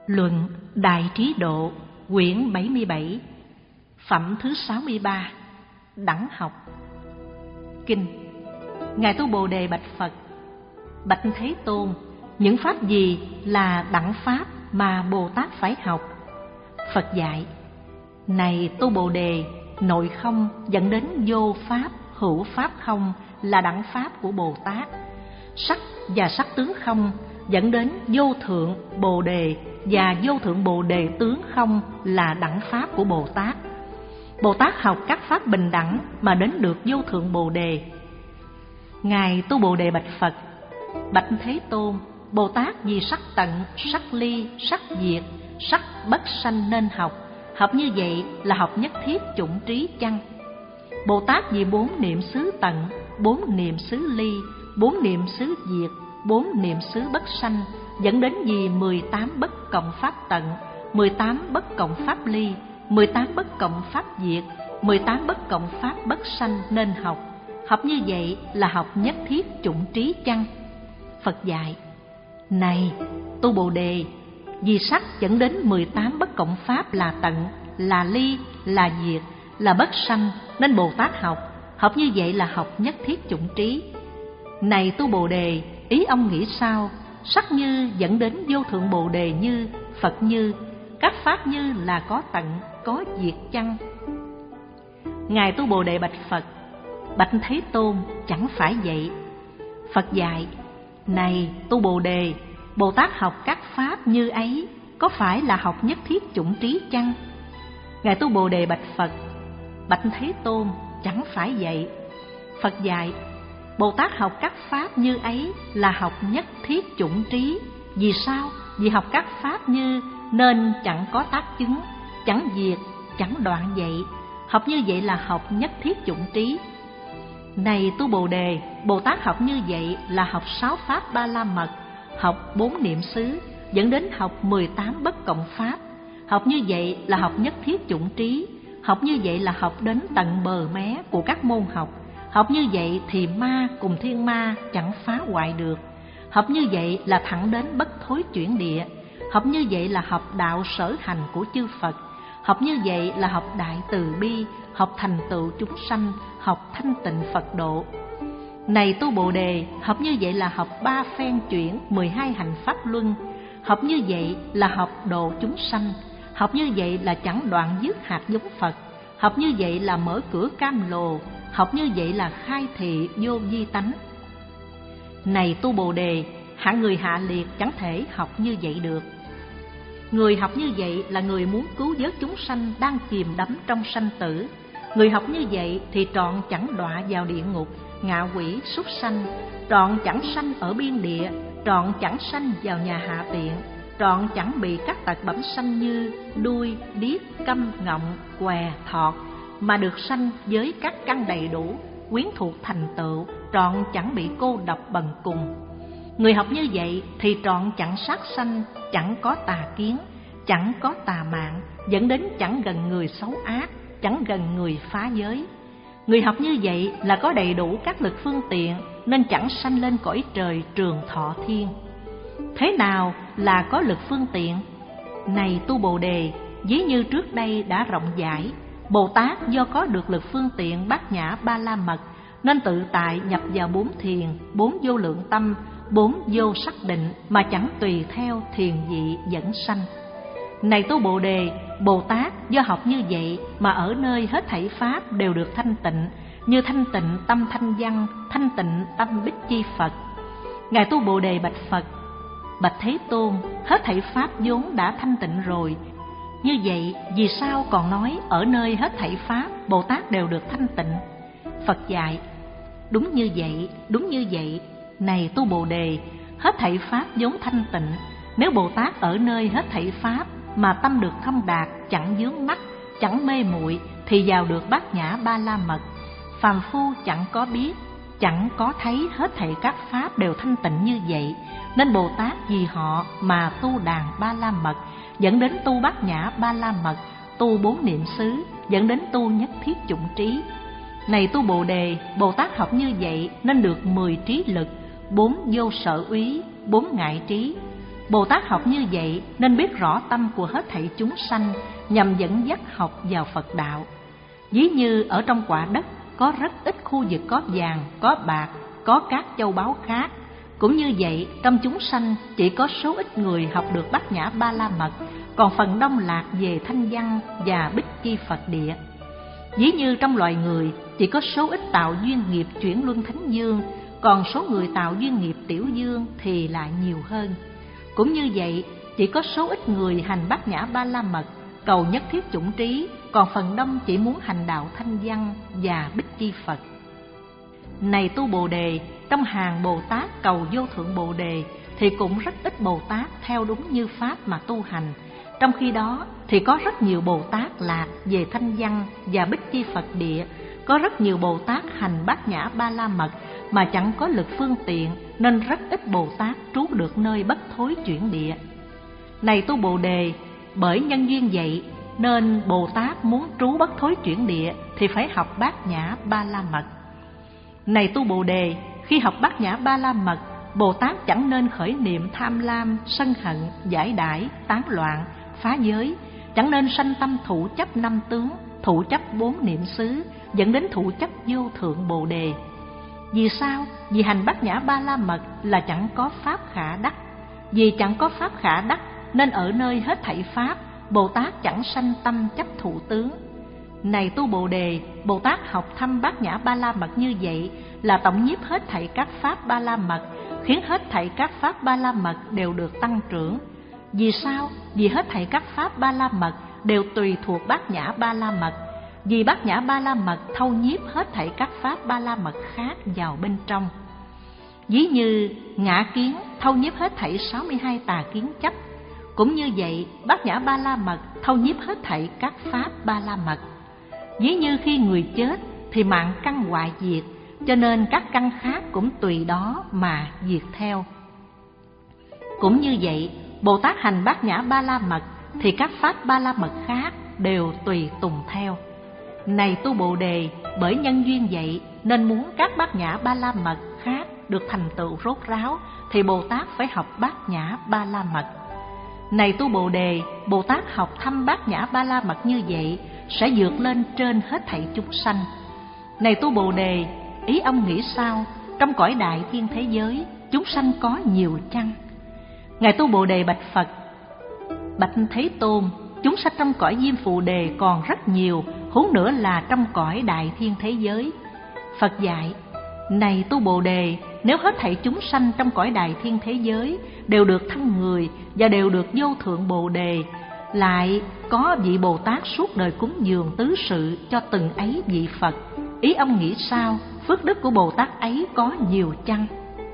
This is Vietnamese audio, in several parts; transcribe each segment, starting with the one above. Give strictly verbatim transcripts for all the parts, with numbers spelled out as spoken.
Luận Đại Trí Độ, quyển bảy mươi bảy, phẩm thứ sáu mươi ba, đẳng học. Kinh. Ngài Tu Bồ Đề bạch Phật: Bạch Thế Tôn, những pháp gì là đẳng pháp mà Bồ Tát phải học? Phật dạy: Này Tu Bồ Đề, nội không dẫn đến vô pháp, hữu pháp không là đẳng pháp của Bồ Tát. Sắc và sắc tướng không dẫn đến vô thượng Bồ Đề và vô thượng Bồ Đề tướng không là đẳng pháp của Bồ Tát. Bồ Tát học các pháp bình đẳng mà đến được vô thượng Bồ Đề. Ngài Tu Bồ Đề bạch Phật: Bạch Thế Tôn, Bồ Tát vì sắc tận, sắc ly, sắc diệt, sắc bất sanh nên học. Học như vậy là học nhất thiết chủng trí chăng? Bồ Tát vì bốn niệm xứ tận, bốn niệm xứ ly, bốn niệm xứ diệt, bốn niệm xứ bất sanh, dẫn đến vì mười tám bất cộng pháp tận, mười tám bất cộng pháp ly, mười tám bất cộng pháp diệt, mười tám bất cộng pháp bất sanh nên học. Học như vậy là học nhất thiết chủng trí chăng? Phật dạy: Này Tu Bồ Đề, vì sắc dẫn đến mười tám bất cộng pháp là tận, là ly, là diệt, là bất sanh nên Bồ Tát học. Học như vậy là học nhất thiết chủng trí. Này Tu Bồ Đề, ý ông nghĩ sao? Sắc như dẫn đến vô thượng Bồ Đề như, Phật như, các pháp như là có tận, có diệt chăng? Ngài Tu Bồ Đề bạch Phật: Bạch Thế Tôn, chẳng phải vậy. Phật dạy: Này Tu Bồ Đề, Bồ Tát học các pháp như ấy có phải là học nhất thiết chủng trí chăng? Ngài Tu Bồ Đề bạch Phật: Bạch Thế Tôn, chẳng phải vậy. Phật dạy: Bồ Tát học các pháp như ấy là học nhất thiết chủng trí. Vì sao? Vì học các pháp như nên chẳng có tác chứng, chẳng diệt, chẳng đoạn vậy. Học như vậy là học nhất thiết chủng trí. Này Tu Bồ Đề, Bồ Tát học như vậy là học sáu pháp ba la mật, học bốn niệm xứ, dẫn đến học mười tám bất cộng pháp. Học như vậy là học nhất thiết chủng trí. Học như vậy là học đến tận bờ mé của các môn học. Học như vậy thì ma cùng thiên ma chẳng phá hoại được. Học như vậy là thẳng đến bất thối chuyển địa. Học như vậy là học đạo sở hành của chư Phật. Học như vậy là học đại từ bi, học thành tựu chúng sanh, học thanh tịnh Phật độ. Này Tu Bồ Đề, học như vậy là học ba phen chuyển mười hai hành pháp luân. Học như vậy là học độ chúng sanh. Học như vậy là chẳng đoạn dứt hạt giống Phật. Học như vậy là mở cửa cam lồ. Học như vậy là khai thị vô vi tánh. Này Tu Bồ Đề, hạng người hạ liệt chẳng thể học như vậy được. Người học như vậy là người muốn cứu vớt chúng sanh đang chìm đắm trong sanh tử. Người học như vậy thì trọn chẳng đọa vào địa ngục, ngạ quỷ, súc sanh, trọn chẳng sanh ở biên địa, trọn chẳng sanh vào nhà hạ tiện, trọn chẳng bị các tật bẩm sanh như đuôi, điếc, câm, ngọng, què, thọt, mà được sanh với các căn đầy đủ, quyến thuộc thành tựu, trọn chẳng bị cô độc bần cùng. Người học như vậy thì trọn chẳng sát sanh, chẳng có tà kiến, chẳng có tà mạng, dẫn đến chẳng gần người xấu ác, chẳng gần người phá giới. Người học như vậy là có đầy đủ các lực phương tiện nên chẳng sanh lên cõi trời trường thọ thiên. Thế nào là có lực phương tiện? Này Tu Bồ Đề, ví như trước đây đã rộng giải, Bồ Tát do có được lực phương tiện bát nhã ba la mật nên tự tại nhập vào bốn thiền, bốn vô lượng tâm, bốn vô sắc định mà chẳng tùy theo thiền vị dẫn sanh. Này Tu Bồ Đề, Bồ Tát do học như vậy mà ở nơi hết thảy pháp đều được thanh tịnh, như thanh tịnh tâm thanh văn, thanh tịnh tâm bích chi Phật. Ngài Tu Bồ Đề bạch Phật: Bạch Thế Tôn, hết thảy pháp vốn đã thanh tịnh rồi. Như vậy vì sao còn nói ở nơi hết thảy pháp Bồ Tát đều được thanh tịnh? Phật dạy: Đúng như vậy, đúng như vậy. Này Tu Bồ Đề, hết thảy pháp vốn thanh tịnh. Nếu Bồ Tát ở nơi hết thảy pháp mà tâm được thông đạt, chẳng vướng mắc, chẳng mê muội thì vào được bát nhã ba la mật. Phàm phu chẳng có biết, chẳng có thấy hết thảy các pháp đều thanh tịnh như vậy, nên Bồ Tát vì họ mà tu đàn ba la mật, dẫn đến tu bát nhã ba la mật, tu bốn niệm xứ, dẫn đến tu nhất thiết chủng trí. Này Tu Bồ Đề, Bồ Tát học như vậy nên được mười trí lực, bốn vô sở úy, bốn ngại trí. Bồ Tát học như vậy nên biết rõ tâm của hết thảy chúng sanh, nhằm dẫn dắt học vào Phật đạo. Ví như ở trong quả đất có rất ít khu vực có vàng, có bạc, có các châu báu khác. Cũng như vậy, trong chúng sanh chỉ có số ít người học được Bát Nhã Ba La Mật, còn phần đông lạc về thanh văn và bích chi Phật địa. Ví như trong loài người chỉ có số ít tạo duyên nghiệp chuyển luân thánh dương, còn số người tạo duyên nghiệp tiểu dương thì lại nhiều hơn. Cũng như vậy, chỉ có số ít người hành Bát Nhã Ba La Mật, cầu nhất thiết chủng trí, còn phần đông chỉ muốn hành đạo thanh văn và bích chi Phật. Này tu Bồ Đề, trong hàng Bồ Tát cầu vô thượng Bồ Đề thì cũng rất ít Bồ Tát theo đúng như Pháp mà tu hành. Trong khi đó thì có rất nhiều Bồ Tát lạc về thanh văn và bích chi Phật địa, có rất nhiều Bồ Tát hành Bát Nhã Ba La Mật mà chẳng có lực phương tiện, nên rất ít Bồ Tát trú được nơi bất thối chuyển địa. Này tu Bồ Đề, bởi nhân duyên vậy nên Bồ Tát muốn trú bất thối chuyển địa thì phải học Bát Nhã Ba La Mật. Này tu Bồ Đề, khi học Bát Nhã Ba La Mật, Bồ Tát chẳng nên khởi niệm tham lam, sân hận, giải đãi, tán loạn, phá giới, chẳng nên sanh tâm thụ chấp năm tướng, thụ chấp bốn niệm xứ, dẫn đến thụ chấp vô thượng Bồ Đề. Vì sao? Vì hành Bát Nhã Ba La Mật là chẳng có pháp khả đắc. Vì chẳng có pháp khả đắc nên ở nơi hết thảy pháp, Bồ Tát chẳng sanh tâm chấp thụ tướng. Này tu Bồ Đề, Bồ Tát học thăm Bát Nhã Ba La Mật như vậy là tổng nhiếp hết thảy các pháp Ba La Mật, khiến hết thảy các pháp Ba La Mật đều được tăng trưởng. Vì sao? Vì hết thảy các pháp Ba La Mật đều tùy thuộc Bát Nhã Ba La Mật. Vì Bát Nhã Ba La Mật thâu nhiếp hết thảy các pháp Ba La Mật khác vào bên trong. Ví như ngã kiến thâu nhiếp hết thảy sáu mươi hai tà kiến chấp. Cũng như vậy, Bát Nhã Ba La Mật thâu nhiếp hết thảy các pháp Ba La Mật. Ví như khi người chết thì mạng căn hoại diệt, cho nên các căn khác cũng tùy đó mà diệt theo. Cũng như vậy, Bồ Tát hành Bát Nhã Ba La Mật thì các pháp Ba La Mật khác đều tùy tùng theo. Này tu Bồ Đề, bởi nhân duyên vậy nên muốn các Bát Nhã Ba La Mật khác được thành tựu rốt ráo thì Bồ Tát phải học Bát Nhã Ba La Mật. Này tu Bồ Đề, Bồ Tát học thăm Bát Nhã Ba La Mật như vậy sẽ vượt lên trên hết thảy chúng sanh. Này tu Bồ Đề, ý ông nghĩ sao? Trong cõi đại thiên thế giới, chúng sanh có nhiều chăng? Ngài tu Bồ Đề bạch Phật: Bạch Thế Tôn, chúng sanh trong cõi Diêm Phù Đề còn rất nhiều, huống nữa là trong cõi đại thiên thế giới. Phật dạy: Này tu Bồ Đề, nếu hết thảy chúng sanh trong cõi đại thiên thế giới đều được thân người và đều được vô thượng Bồ Đề, lại có vị Bồ Tát suốt đời cúng dường tứ sự cho từng ấy vị Phật, ý ông nghĩ sao? Phước đức của Bồ Tát ấy có nhiều chăng?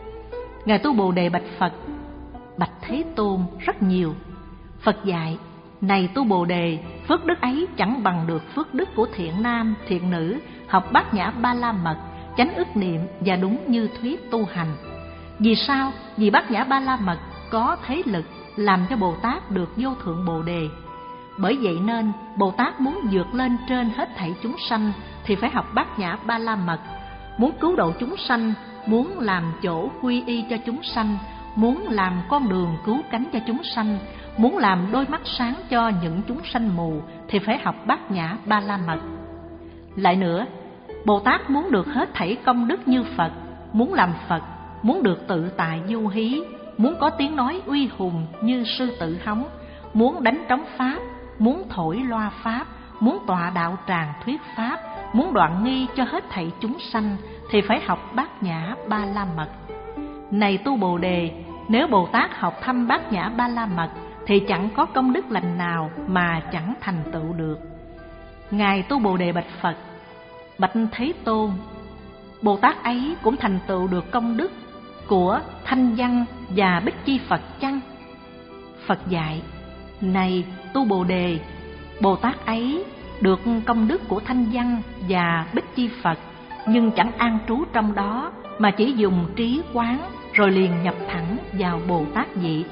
Ngài tu Bồ Đề bạch Phật: Bạch Thế Tôn, rất nhiều. Phật dạy: Này tu Bồ Đề, phước đức ấy chẳng bằng được phước đức của thiện nam, thiện nữ học Bát Nhã Ba La Mật, chánh ức niệm và đúng như thuyết tu hành. Vì sao? Vì Bát Nhã Ba La Mật có thế lực làm cho Bồ Tát được vô thượng Bồ Đề. Bởi vậy nên Bồ Tát muốn vượt lên trên hết thảy chúng sanh thì phải học Bát Nhã Ba La Mật. Muốn cứu độ chúng sanh, muốn làm chỗ quy y cho chúng sanh, muốn làm con đường cứu cánh cho chúng sanh, muốn làm đôi mắt sáng cho những chúng sanh mù thì phải học Bát Nhã Ba La Mật. Lại nữa, Bồ Tát muốn được hết thảy công đức như Phật, muốn làm Phật, muốn được tự tại du hí, muốn có tiếng nói uy hùng như sư tử hóng, muốn đánh trống pháp, muốn thổi loa pháp, muốn tọa đạo tràng thuyết pháp, muốn đoạn nghi cho hết thảy chúng sanh thì phải học Bát Nhã Ba La Mật. Này tu Bồ Đề, nếu Bồ Tát học thăm Bát Nhã Ba La Mật thì chẳng có công đức lành nào mà chẳng thành tựu được. Ngài tu Bồ Đề bạch Phật: Bạch Thế Tôn, Bồ Tát ấy cũng thành tựu được công đức của thanh văn và bích chi Phật chăng? Phật dạy: Này tu Bồ Đề, Bồ Tát ấy được công đức của thanh văn và bích chi Phật, nhưng chẳng an trú trong đó mà chỉ dùng trí quán rồi liền nhập thẳng vào Bồ Tát vị.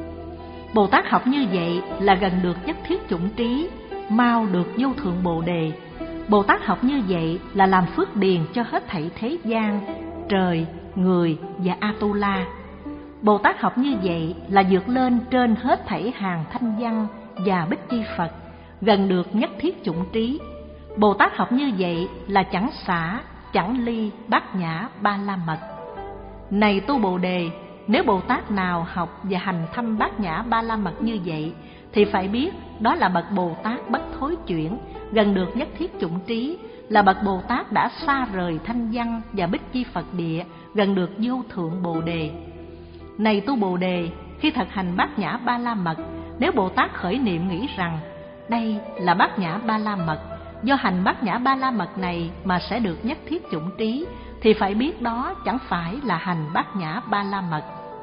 Bồ Tát học như vậy là gần được nhất thiết chủng trí, mau được vô thượng Bồ Đề. Bồ Tát học như vậy là làm phước điền cho hết thảy thế gian, trời, người và Atula. Bồ Tát học như vậy là vượt lên trên hết thảy hàng thanh văn và bích chi Phật, gần được nhất thiết chủng trí. Bồ Tát học như vậy là chẳng xả, chẳng ly bát nhã ba la mật. Này tu Bồ Đề, nếu Bồ Tát nào học và hành thâm bát nhã ba la mật như vậy, thì phải biết đó là bậc Bồ Tát bất thối chuyển, gần được nhất thiết chủng trí, là bậc Bồ Tát đã xa rời thanh văn và bích chi Phật địa, gần được vô thượng Bồ Đề. Này tu Bồ Đề, khi thực hành bát nhã ba la mật, nếu Bồ Tát khởi niệm nghĩ rằng đây là bát nhã ba la mật, do hành bát nhã ba la mật này mà sẽ được nhất thiết chủng trí, thì phải biết đó chẳng phải là hành bát nhã ba la mật.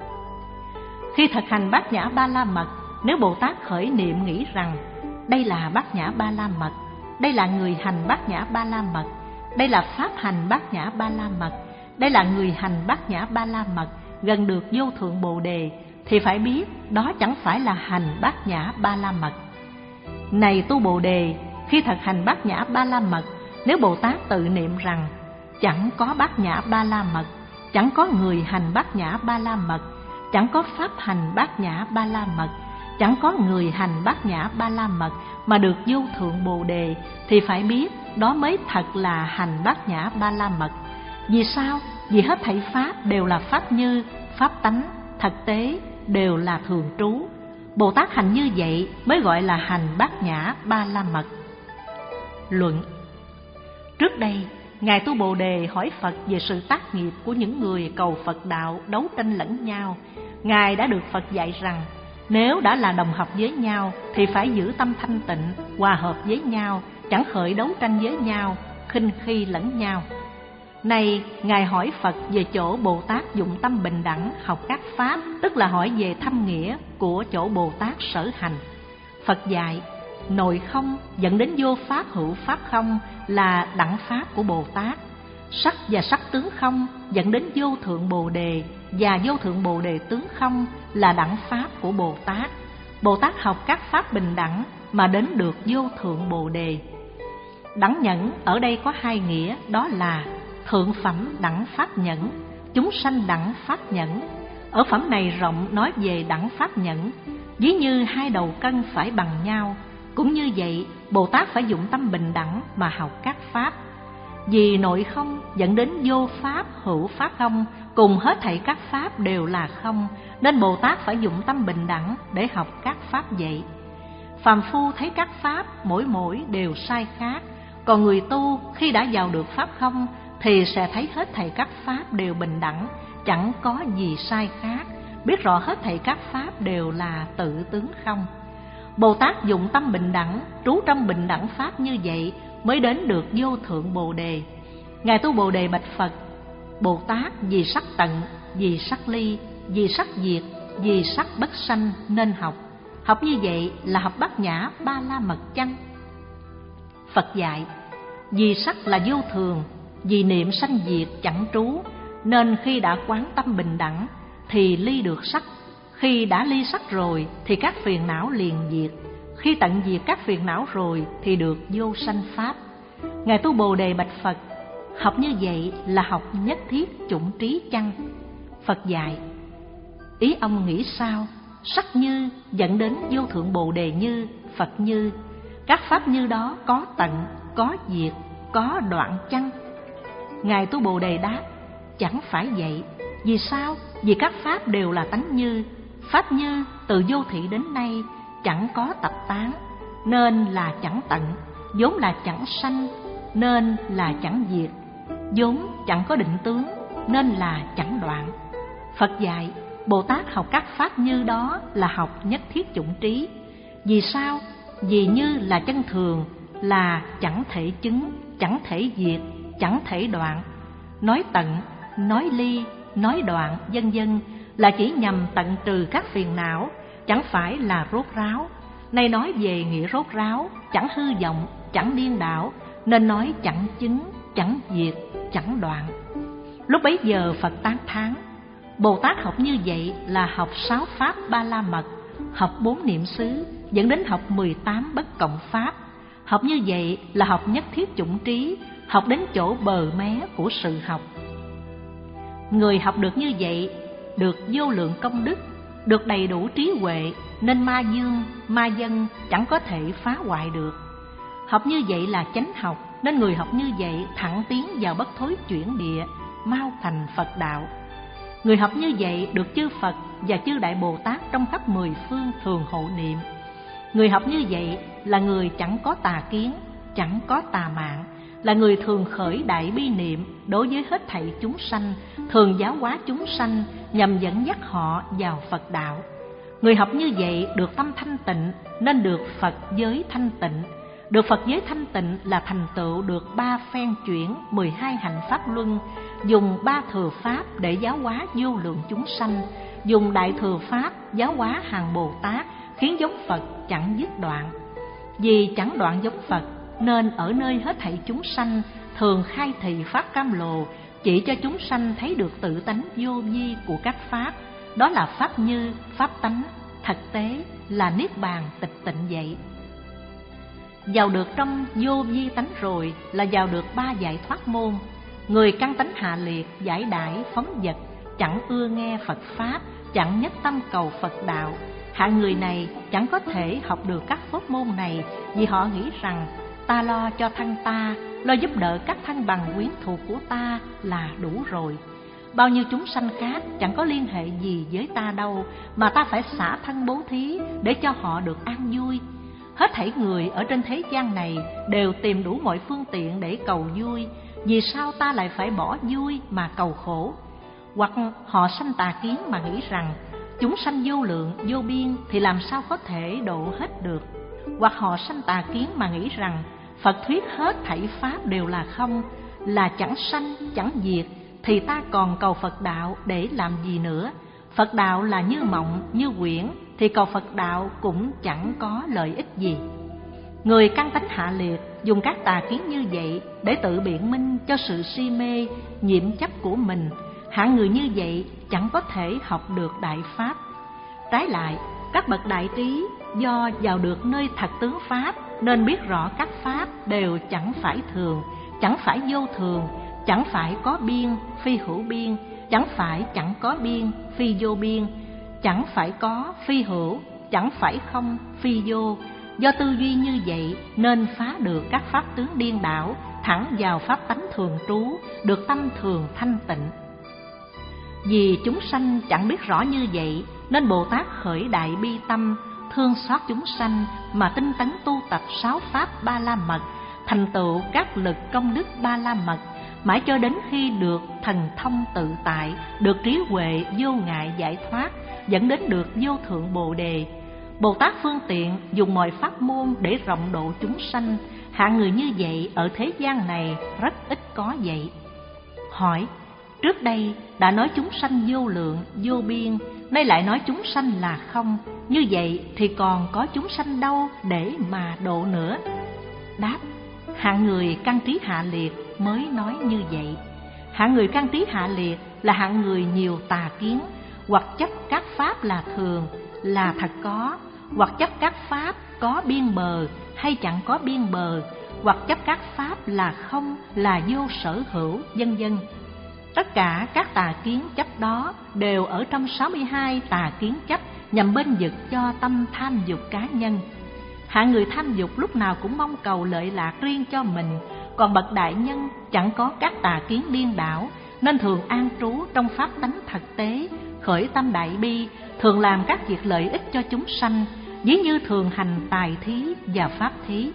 Khi thực hành bát nhã ba la mật, nếu Bồ Tát khởi niệm nghĩ rằng đây là bát nhã ba la mật, đây là người hành bát nhã ba la mật, đây là pháp hành bát nhã ba la mật, đây là người hành bát nhã ba la mật, gần được vô thượng Bồ Đề, thì phải biết đó chẳng phải là hành bát nhã ba la mật. Này tu Bồ Đề, khi thực hành bát nhã ba la mật, nếu Bồ Tát tự niệm rằng chẳng có bát nhã ba la mật, chẳng có người hành bát nhã ba la mật, chẳng có pháp hành bát nhã ba la mật, chẳng có người hành bát nhã ba la mật mà được vô thượng Bồ Đề, thì phải biết đó mới thật là hành bát nhã ba la mật. Vì sao? Vì hết thảy pháp đều là pháp như, pháp tánh, thực tế đều là thường trú. Bồ Tát hành như vậy mới gọi là hành bát nhã ba la mật. Luận. Trước đây, Ngài tu Bồ Đề hỏi Phật về sự tác nghiệp của những người cầu Phật đạo đấu tranh lẫn nhau. Ngài đã được Phật dạy rằng nếu đã là đồng học với nhau thì phải giữ tâm thanh tịnh, hòa hợp với nhau, chẳng khởi đấu tranh với nhau, khinh khi lẫn nhau. Này, Ngài hỏi Phật về chỗ Bồ Tát dụng tâm bình đẳng học các pháp, tức là hỏi về thâm nghĩa của chỗ Bồ Tát sở hành. Phật dạy, nội không dẫn đến vô pháp hữu pháp không là đẳng pháp của Bồ Tát. Sắc và sắc tướng không dẫn đến vô thượng Bồ Đề, và vô thượng Bồ Đề tướng không là đẳng pháp của Bồ Tát. Bồ Tát học các pháp bình đẳng mà đến được vô thượng Bồ Đề. Đẳng nhẫn ở đây có hai nghĩa, đó là thượng phẩm đẳng pháp nhẫn, chúng sanh đẳng pháp nhẫn. Ở phẩm này rộng nói về đẳng pháp nhẫn, ví như hai đầu cân phải bằng nhau. Cũng như vậy, Bồ Tát phải dụng tâm bình đẳng mà học các pháp. Vì nội không dẫn đến vô pháp hữu pháp không, cùng hết thảy các pháp đều là không, nên Bồ Tát phải dụng tâm bình đẳng để học các pháp vậy. Phàm phu thấy các pháp mỗi mỗi đều sai khác, còn người tu khi đã vào được pháp không thì sẽ thấy hết thảy các pháp đều bình đẳng, chẳng có gì sai khác, biết rõ hết thảy các pháp đều là tự tướng không. Bồ Tát dụng tâm bình đẳng, trú trong bình đẳng pháp như vậy mới đến được vô thượng Bồ Đề. Ngài tu Bồ Đề bạch Phật, Bồ Tát vì sắc tận, vì sắc ly, vì sắc diệt, vì sắc bất sanh nên học. Học như vậy là học bát nhã ba la mật chăng? Phật dạy, vì sắc là vô thường, vì niệm sanh diệt chẳng trú, nên khi đã quán tâm bình đẳng thì ly được sắc. Khi đã ly sắc rồi thì các phiền não liền diệt. Khi tận diệt các phiền não rồi thì được vô sanh pháp. Ngài tu Bồ Đề bạch Phật, học như vậy là học nhất thiết chủng trí chăng? Phật dạy, ý ông nghĩ sao? Sắc như dẫn đến vô thượng Bồ Đề như, Phật như. Các pháp như đó có tận, có diệt, có đoạn chăng? Ngài tu Bồ Đề đáp, chẳng phải vậy. Vì sao? Vì các pháp đều là tánh như. Pháp như từ vô thị đến nay chẳng có tập tán, nên là chẳng tận, vốn là chẳng sanh, nên là chẳng diệt, vốn chẳng có định tướng, nên là chẳng đoạn. Phật dạy, Bồ Tát học các pháp như đó là học nhất thiết chủng trí. Vì sao? Vì như là chân thường, là chẳng thể chứng, chẳng thể diệt, chẳng thể đoạn. Nói tận, nói ly, nói đoạn, vân vân là chỉ nhằm tận trừ các phiền não, chẳng phải là rốt ráo. Nay nói về nghĩa rốt ráo, chẳng hư vọng, chẳng điên đảo, nên nói chẳng chứng, chẳng diệt, chẳng đoạn. Lúc bấy giờ Phật tán thán, Bồ Tát học như vậy là học sáu pháp ba la mật, học bốn niệm xứ, dẫn đến học mười tám bất cộng pháp. Học như vậy là học nhất thiết chủng trí, học đến chỗ bờ mé của sự học. Người học được như vậy được vô lượng công đức, được đầy đủ trí huệ, nên ma dương, ma dân chẳng có thể phá hoại được. Học như vậy là chánh học, nên người học như vậy thẳng tiến vào bất thối chuyển địa, mau thành Phật đạo. Người học như vậy được chư Phật và chư Đại Bồ Tát trong khắp mười phương thường hộ niệm. Người học như vậy là người chẳng có tà kiến, chẳng có tà mạng, là người thường khởi đại bi niệm đối với hết thảy chúng sanh, thường giáo hóa chúng sanh nhằm dẫn dắt họ vào Phật đạo. Người học như vậy được tâm thanh tịnh, nên được Phật giới thanh tịnh. Được Phật giới thanh tịnh là thành tựu được ba phen chuyển, mười hai hành pháp luân, dùng ba thừa pháp để giáo hóa vô lượng chúng sanh, dùng đại thừa pháp giáo hóa hàng Bồ Tát, khiến giống Phật chẳng dứt đoạn. Vì chẳng đoạn giống Phật, nên ở nơi hết thảy chúng sanh thường khai thị pháp cam lồ, chỉ cho chúng sanh thấy được tự tánh vô vi của các pháp. Đó là pháp như, pháp tánh, thực tế là niết bàn tịch tịnh vậy. Vào được trong vô vi tánh rồi là vào được ba giải thoát môn. Người căn tánh hạ liệt, giải đãi, phóng dật, chẳng ưa nghe Phật pháp, chẳng nhất tâm cầu Phật đạo. Hạng người này chẳng có thể học được các pháp môn này, vì họ nghĩ rằng ta lo cho thân ta, lo giúp đỡ các thân bằng quyến thuộc của ta là đủ rồi. Bao nhiêu chúng sanh khác chẳng có liên hệ gì với ta đâu, mà ta phải xả thân bố thí để cho họ được an vui. Hết thảy người ở trên thế gian này đều tìm đủ mọi phương tiện để cầu vui, vì sao ta lại phải bỏ vui mà cầu khổ? Hoặc họ sanh tà kiến mà nghĩ rằng chúng sanh vô lượng, vô biên thì làm sao có thể độ hết được. Hoặc họ sanh tà kiến mà nghĩ rằng Phật thuyết hết thảy pháp đều là không, là chẳng sanh, chẳng diệt, thì ta còn cầu Phật đạo để làm gì nữa? Phật đạo là như mộng, như quyển, thì cầu Phật đạo cũng chẳng có lợi ích gì. Người căn tánh hạ liệt dùng các tà kiến như vậy để tự biện minh cho sự si mê, nhiễm chấp của mình. Hạng người như vậy chẳng có thể học được đại pháp. Trái lại, các bậc đại trí do vào được nơi thật tướng pháp, nên biết rõ các pháp đều chẳng phải thường, chẳng phải vô thường, chẳng phải có biên, phi hữu biên, chẳng phải chẳng có biên, phi vô biên, chẳng phải có, phi hữu, chẳng phải không, phi vô. Do tư duy như vậy nên phá được các pháp tướng điên đảo, thẳng vào pháp tánh thường trú, được tâm thường thanh tịnh. Vì chúng sanh chẳng biết rõ như vậy, nên Bồ Tát khởi đại bi tâm, thương xót chúng sanh mà tinh tấn tu tập sáu pháp ba la mật, thành tựu các lực công đức ba la mật, mãi cho đến khi được thần thông tự tại, được trí huệ vô ngại giải thoát, dẫn đến được vô thượng Bồ đề. Bồ Tát phương tiện dùng mọi pháp môn để rộng độ chúng sanh. Hạng người như vậy ở thế gian này rất ít có vậy. Hỏi: trước đây đã nói chúng sanh vô lượng, vô biên, nay lại nói chúng sanh là không, như vậy thì còn có chúng sanh đâu để mà độ nữa? Đáp: hạng người căn trí hạ liệt mới nói như vậy. Hạng người căn trí hạ liệt là hạng người nhiều tà kiến, hoặc chấp các pháp là thường, là thật có, hoặc chấp các pháp có biên bờ hay chẳng có biên bờ, hoặc chấp các pháp là không, là vô sở hữu, vân vân. Tất cả các tà kiến chấp đó đều ở trong sáu mươi hai tà kiến chấp, nhằm bên vực cho tâm tham dục cá nhân. Hạng người tham dục lúc nào cũng mong cầu lợi lạc riêng cho mình, còn bậc đại nhân chẳng có các tà kiến điên đảo, nên thường an trú trong pháp tánh thực tế, khởi tâm đại bi, thường làm các việc lợi ích cho chúng sanh, ví như thường hành tài thí và pháp thí.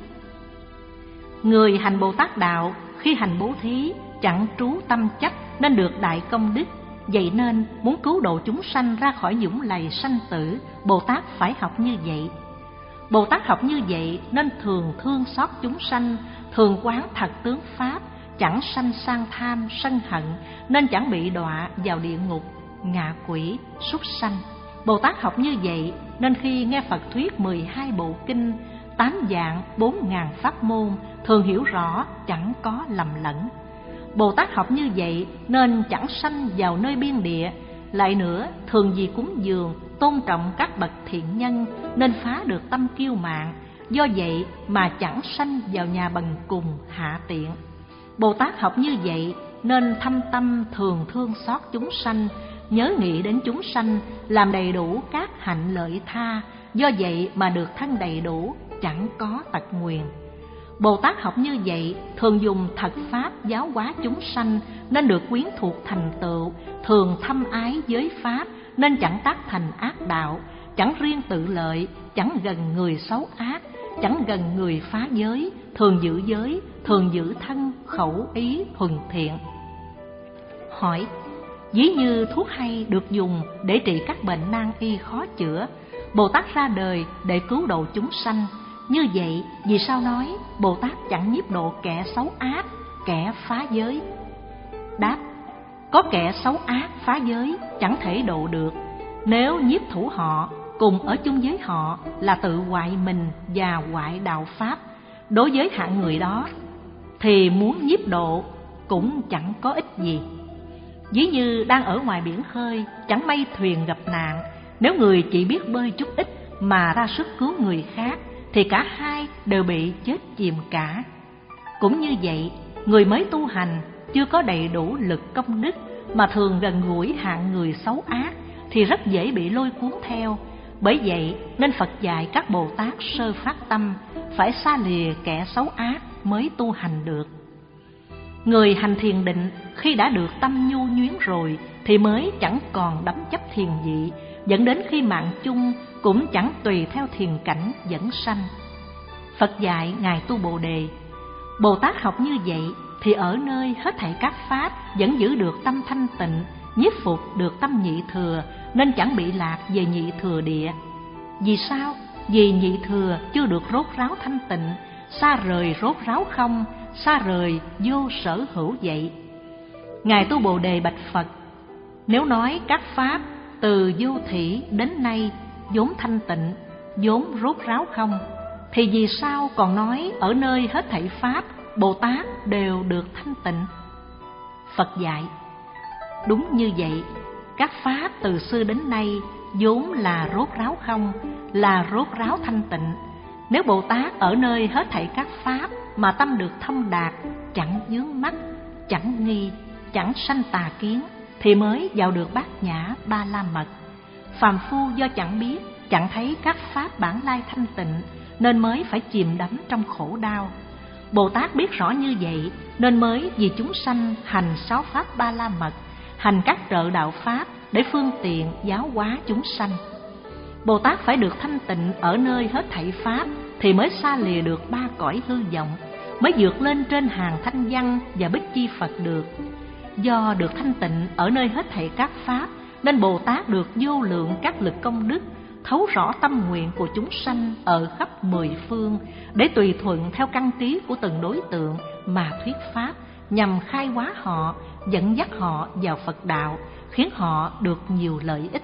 Người hành Bồ Tát đạo khi hành bố thí chẳng trú tâm chấp, nên được đại công đức. Vậy nên muốn cứu độ chúng sanh ra khỏi dũng lầy sanh tử, Bồ Tát phải học như vậy. Bồ Tát học như vậy nên thường thương xót chúng sanh, thường quán thật tướng pháp, chẳng sanh sang tham sân hận, nên chẳng bị đọa vào địa ngục, ngạ quỷ, súc sanh. Bồ Tát học như vậy nên khi nghe Phật thuyết mười hai bộ kinh, tám dạng bốn ngàn pháp môn, thường hiểu rõ, chẳng có lầm lẫn. Bồ Tát học như vậy nên chẳng sanh vào nơi biên địa. Lại nữa, thường vì cúng dường, tôn trọng các bậc thiện nhân, nên phá được tâm kiêu mạn. Do vậy mà chẳng sanh vào nhà bần cùng hạ tiện. Bồ Tát học như vậy nên thâm tâm thường thương xót chúng sanh, nhớ nghĩ đến chúng sanh, làm đầy đủ các hạnh lợi tha, do vậy mà được thân đầy đủ, chẳng có tật nguyền. Bồ Tát học như vậy, thường dùng thật pháp giáo hóa chúng sanh, nên được quyến thuộc thành tựu, thường thâm ái giới pháp, nên chẳng tác thành ác đạo, chẳng riêng tự lợi, chẳng gần người xấu ác, chẳng gần người phá giới, thường giữ giới, thường giữ thân, khẩu, ý, thuần thiện. Hỏi: ví như thuốc hay được dùng để trị các bệnh nan y khó chữa, Bồ Tát ra đời để cứu độ chúng sanh, như vậy vì sao nói Bồ Tát chẳng nhiếp độ kẻ xấu ác, kẻ phá giới? Đáp: có kẻ xấu ác phá giới chẳng thể độ được, nếu nhiếp thủ họ, cùng ở chung với họ là tự hoại mình và hoại đạo pháp. Đối với hạng người đó thì muốn nhiếp độ cũng chẳng có ích gì. Ví như đang ở ngoài biển khơi, chẳng may thuyền gặp nạn, nếu người chỉ biết bơi chút ít mà ra sức cứu người khác thì cả hai đều bị chết chìm cả. Cũng như vậy, người mới tu hành chưa có đầy đủ lực công đức mà thường gần gũi hạng người xấu ác thì rất dễ bị lôi cuốn theo. Bởi vậy nên Phật dạy các Bồ Tát sơ phát tâm phải xa lìa kẻ xấu ác mới tu hành được. Người hành thiền định khi đã được tâm nhu nhuyến rồi thì mới chẳng còn đắm chấp thiền vị, dẫn đến khi mạng chung cũng chẳng tùy theo thiền cảnh dẫn sanh. Phật dạy Ngài tu Bồ Đề: Bồ Tát học như vậy thì ở nơi hết thảy các pháp vẫn giữ được tâm thanh tịnh, nhiếp phục được tâm nhị thừa, nên chẳng bị lạc về nhị thừa địa. Vì sao? Vì nhị thừa chưa được rốt ráo thanh tịnh, xa rời rốt ráo không, xa rời vô sở hữu vậy. Ngài tu Bồ Đề bạch Phật: nếu nói các pháp từ vô thỉ đến nay vốn thanh tịnh, vốn rốt ráo không, thì vì sao còn nói ở nơi hết thảy pháp Bồ Tát đều được thanh tịnh? Phật dạy: đúng như vậy, các pháp từ xưa đến nay vốn là rốt ráo không, là rốt ráo thanh tịnh. Nếu Bồ Tát ở nơi hết thảy các pháp mà tâm được thông đạt, chẳng vướng mắc, chẳng nghi, chẳng sanh tà kiến, thì mới vào được bát nhã ba la mật. Phàm phu do chẳng biết, chẳng thấy các pháp bản lai thanh tịnh, nên mới phải chìm đắm trong khổ đau. Bồ Tát biết rõ như vậy, nên mới vì chúng sanh hành sáu pháp ba la mật, hành các trợ đạo pháp để phương tiện giáo hóa chúng sanh. Bồ Tát phải được thanh tịnh ở nơi hết thảy pháp thì mới xa lìa được ba cõi hư vọng, mới vượt lên trên hàng thanh văn và bích chi Phật được. Do được thanh tịnh ở nơi hết thảy các pháp, nên Bồ Tát được vô lượng các lực công đức, thấu rõ tâm nguyện của chúng sanh ở khắp mười phương, để tùy thuận theo căn trí của từng đối tượng mà thuyết pháp, nhằm khai hóa họ, dẫn dắt họ vào Phật đạo, khiến họ được nhiều lợi ích.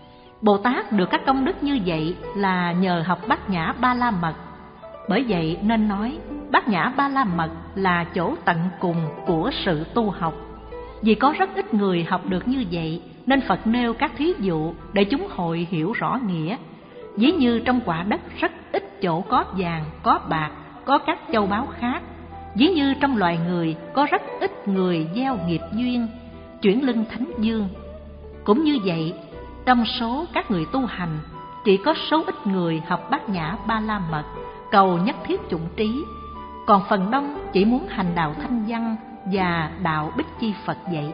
Bồ Tát được các công đức như vậy là nhờ học Bát Nhã Ba La Mật. Bởi vậy nên nói Bát Nhã Ba La Mật là chỗ tận cùng của sự tu học. Vì có rất ít người học được như vậy, nên Phật nêu các thí dụ để chúng hội hiểu rõ nghĩa. Ví như trong quả đất rất ít chỗ có vàng, có bạc, có các châu báu khác. Ví như trong loài người có rất ít người gieo nghiệp duyên, chuyển lưng thánh dương. Cũng như vậy, trong số các người tu hành, chỉ có số ít người học Bát Nhã Ba La Mật, cầu nhất thiết chủng trí, còn phần đông chỉ muốn hành đạo thanh văn và đạo bích chi Phật vậy.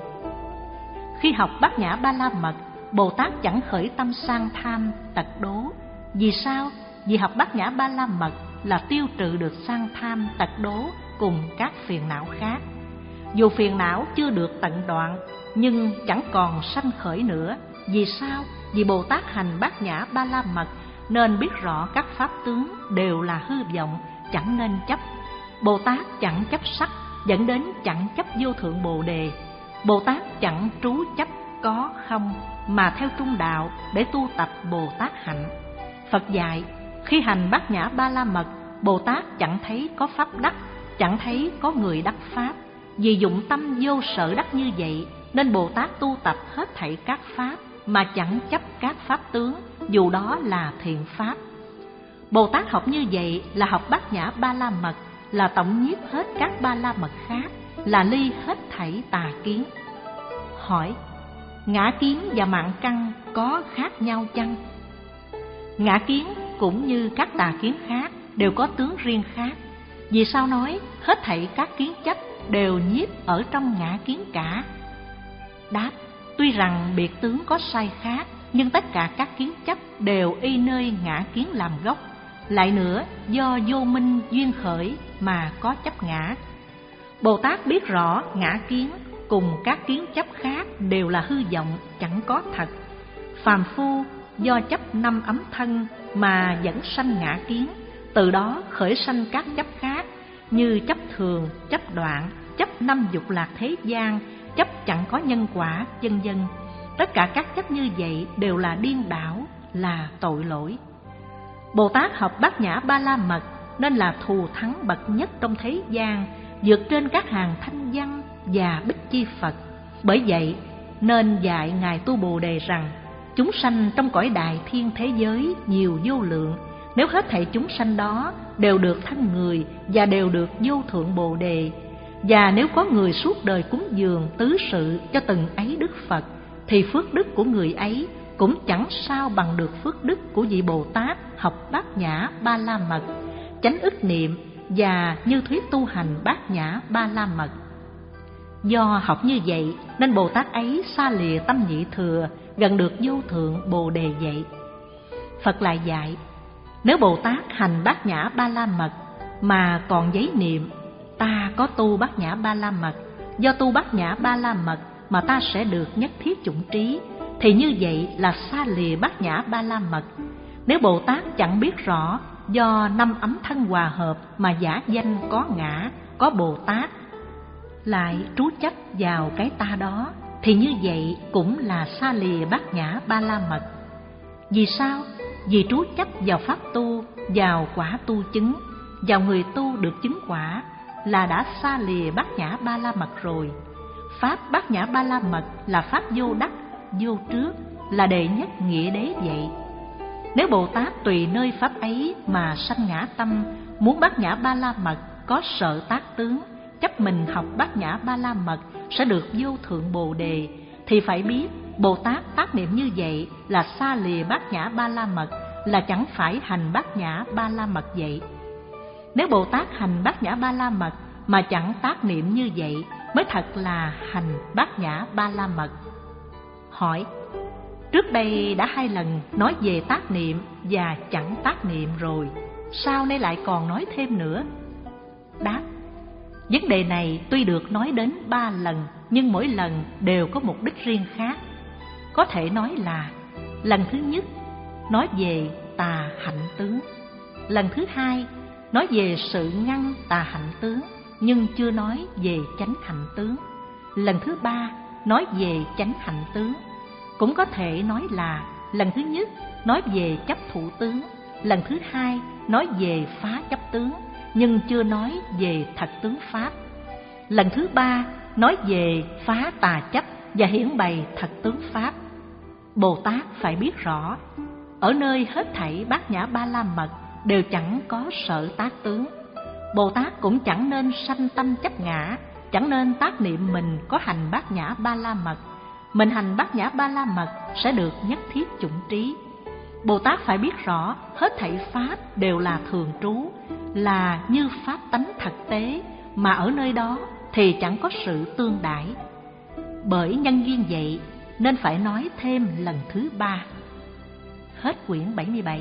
Khi học Bát Nhã Ba La Mật, Bồ Tát chẳng khởi tâm sang tham, tật đố. Vì sao? Vì học Bát Nhã Ba La Mật là tiêu trừ được sang tham, tật đố cùng các phiền não khác. Dù phiền não chưa được tận đoạn, nhưng chẳng còn sanh khởi nữa. Vì sao? Vì Bồ Tát hành Bát Nhã Ba La Mật nên biết rõ các pháp tướng đều là hư vọng, chẳng nên chấp. Bồ Tát chẳng chấp sắc, dẫn đến chẳng chấp vô thượng Bồ Đề. Bồ Tát chẳng trú chấp có không, mà theo trung đạo để tu tập Bồ Tát hạnh. Phật dạy, khi hành Bát Nhã Ba La Mật, Bồ Tát chẳng thấy có pháp đắc, chẳng thấy có người đắc pháp. Vì dụng tâm vô sở đắc như vậy, nên Bồ Tát tu tập hết thảy các pháp mà chẳng chấp các pháp tướng, dù đó là thiện pháp. Bồ Tát học như vậy là học Bát Nhã Ba La Mật, là tổng nhiếp hết các ba la mật khác, là ly hết thảy tà kiến. Hỏi: ngã kiến và mạng căn có khác nhau chăng? Ngã kiến cũng như các tà kiến khác đều có tướng riêng khác. Vì sao nói hết thảy các kiến chấp đều nhiếp ở trong ngã kiến cả? Đáp: tuy rằng biệt tướng có sai khác, nhưng tất cả các kiến chấp đều y nơi ngã kiến làm gốc. Lại nữa, do vô minh duyên khởi mà có chấp ngã. Bồ Tát biết rõ ngã kiến cùng các kiến chấp khác đều là hư vọng, chẳng có thật. Phàm phu do chấp năm ấm thân mà dẫn sanh ngã kiến, từ đó khởi sanh các chấp khác như chấp thường, chấp đoạn, chấp năm dục lạc thế gian, chấp chẳng có nhân quả, vân vân. Tất cả các chấp như vậy đều là điên đảo, là tội lỗi. Bồ Tát học Bát Nhã Ba La Mật nên là thù thắng bậc nhất trong thế gian, vượt trên các hàng thanh văn và bích chi Phật. Bởi vậy nên dạy Ngài Tu Bồ Đề rằng chúng sanh trong cõi đại thiên thế giới nhiều vô lượng, nếu hết thảy chúng sanh đó đều được thân người và đều được vô thượng Bồ Đề, và nếu có người suốt đời cúng dường tứ sự cho từng ấy Đức Phật, thì phước đức của người ấy cũng chẳng sao bằng được phước đức của vị Bồ Tát học Bát Nhã Ba La Mật, chánh ức niệm và như thuyết tu hành Bát Nhã Ba La Mật. Do học như vậy nên Bồ Tát ấy xa lìa tâm nhị thừa, gần được vô thượng Bồ Đề vậy. Phật lại dạy, nếu Bồ Tát hành Bát Nhã Ba La Mật mà còn giấy niệm ta có tu Bát Nhã Ba La Mật, do tu Bát Nhã Ba La Mật mà ta sẽ được nhất thiết chủng trí, thì như vậy là xa lìa Bát Nhã Ba La Mật. Nếu Bồ Tát chẳng biết rõ do năm ấm thân hòa hợp mà giả danh có ngã, có Bồ Tát, lại trú chấp vào cái ta đó, thì như vậy cũng là xa lìa Bát Nhã Ba La Mật. Vì sao? Vì trú chấp vào pháp tu, vào quả tu chứng, vào người tu được chứng quả, là đã xa lìa Bát Nhã Ba La Mật rồi. Pháp Bát Nhã Ba La Mật là pháp vô đắc, vô trước, là đệ nhất nghĩa đế vậy. Nếu Bồ Tát tùy nơi pháp ấy mà sanh ngã tâm, muốn Bát Nhã Ba La Mật có sợ tác tướng, chấp mình học Bát Nhã Ba La Mật sẽ được vô thượng Bồ Đề, thì phải biết Bồ Tát tác niệm như vậy là xa lìa Bát Nhã Ba La Mật, là chẳng phải hành Bát Nhã Ba La Mật vậy. Nếu Bồ Tát hành Bát Nhã Ba La Mật mà chẳng tác niệm như vậy, mới thật là hành Bát Nhã Ba La Mật. Hỏi: trước đây đã hai lần nói về tác niệm và chẳng tác niệm rồi, sao nay lại còn nói thêm nữa? Đáp: vấn đề này tuy được nói đến ba lần, nhưng mỗi lần đều có mục đích riêng khác. Có thể nói là lần thứ nhất nói về tà hạnh tướng, lần thứ hai nói về sự ngăn tà hạnh tướng nhưng chưa nói về chánh hạnh tướng, lần thứ ba nói về chánh hạnh tướng. Cũng có thể nói là lần thứ nhất nói về chấp thủ tướng, lần thứ hai nói về phá chấp tướng nhưng chưa nói về thật tướng pháp, lần thứ ba nói về phá tà chấp và hiển bày thật tướng pháp. Bồ Tát phải biết rõ, ở nơi hết thảy Bát Nhã Ba La Mật đều chẳng có sợ tác tướng. Bồ Tát cũng chẳng nên sanh tâm chấp ngã, chẳng nên tác niệm mình có hành Bát Nhã Ba La Mật. Mình hành Bát Nhã Ba La Mật sẽ được nhất thiết chủng trí. Bồ Tát phải biết rõ hết thảy pháp đều là thường trú, là như pháp tánh thực tế, mà ở nơi đó thì chẳng có sự tương đãi. Bởi nhân duyên vậy nên phải nói thêm lần thứ ba. Hết quyển bảy mươi bảy.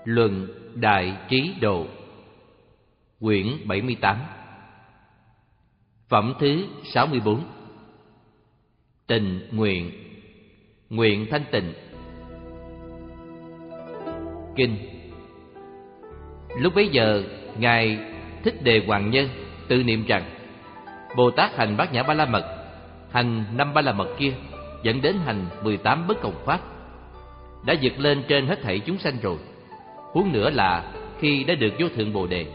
Luận Đại Trí Độ, quyển bảy mươi tám, phẩm thứ sáu mươi bốn. Tịnh nguyện, nguyện thanh tịnh. Kinh. Lúc bấy giờ, Ngài Thích Đề Hoàng Nhân tự niệm rằng: Bồ Tát hành Bát Nhã Ba La Mật, hành năm Ba La Mật kia, dẫn đến hành mười tám bất cộng pháp, đã vượt lên trên hết thảy chúng sanh rồi. Huống nữa là khi đã được vô thượng Bồ Đề.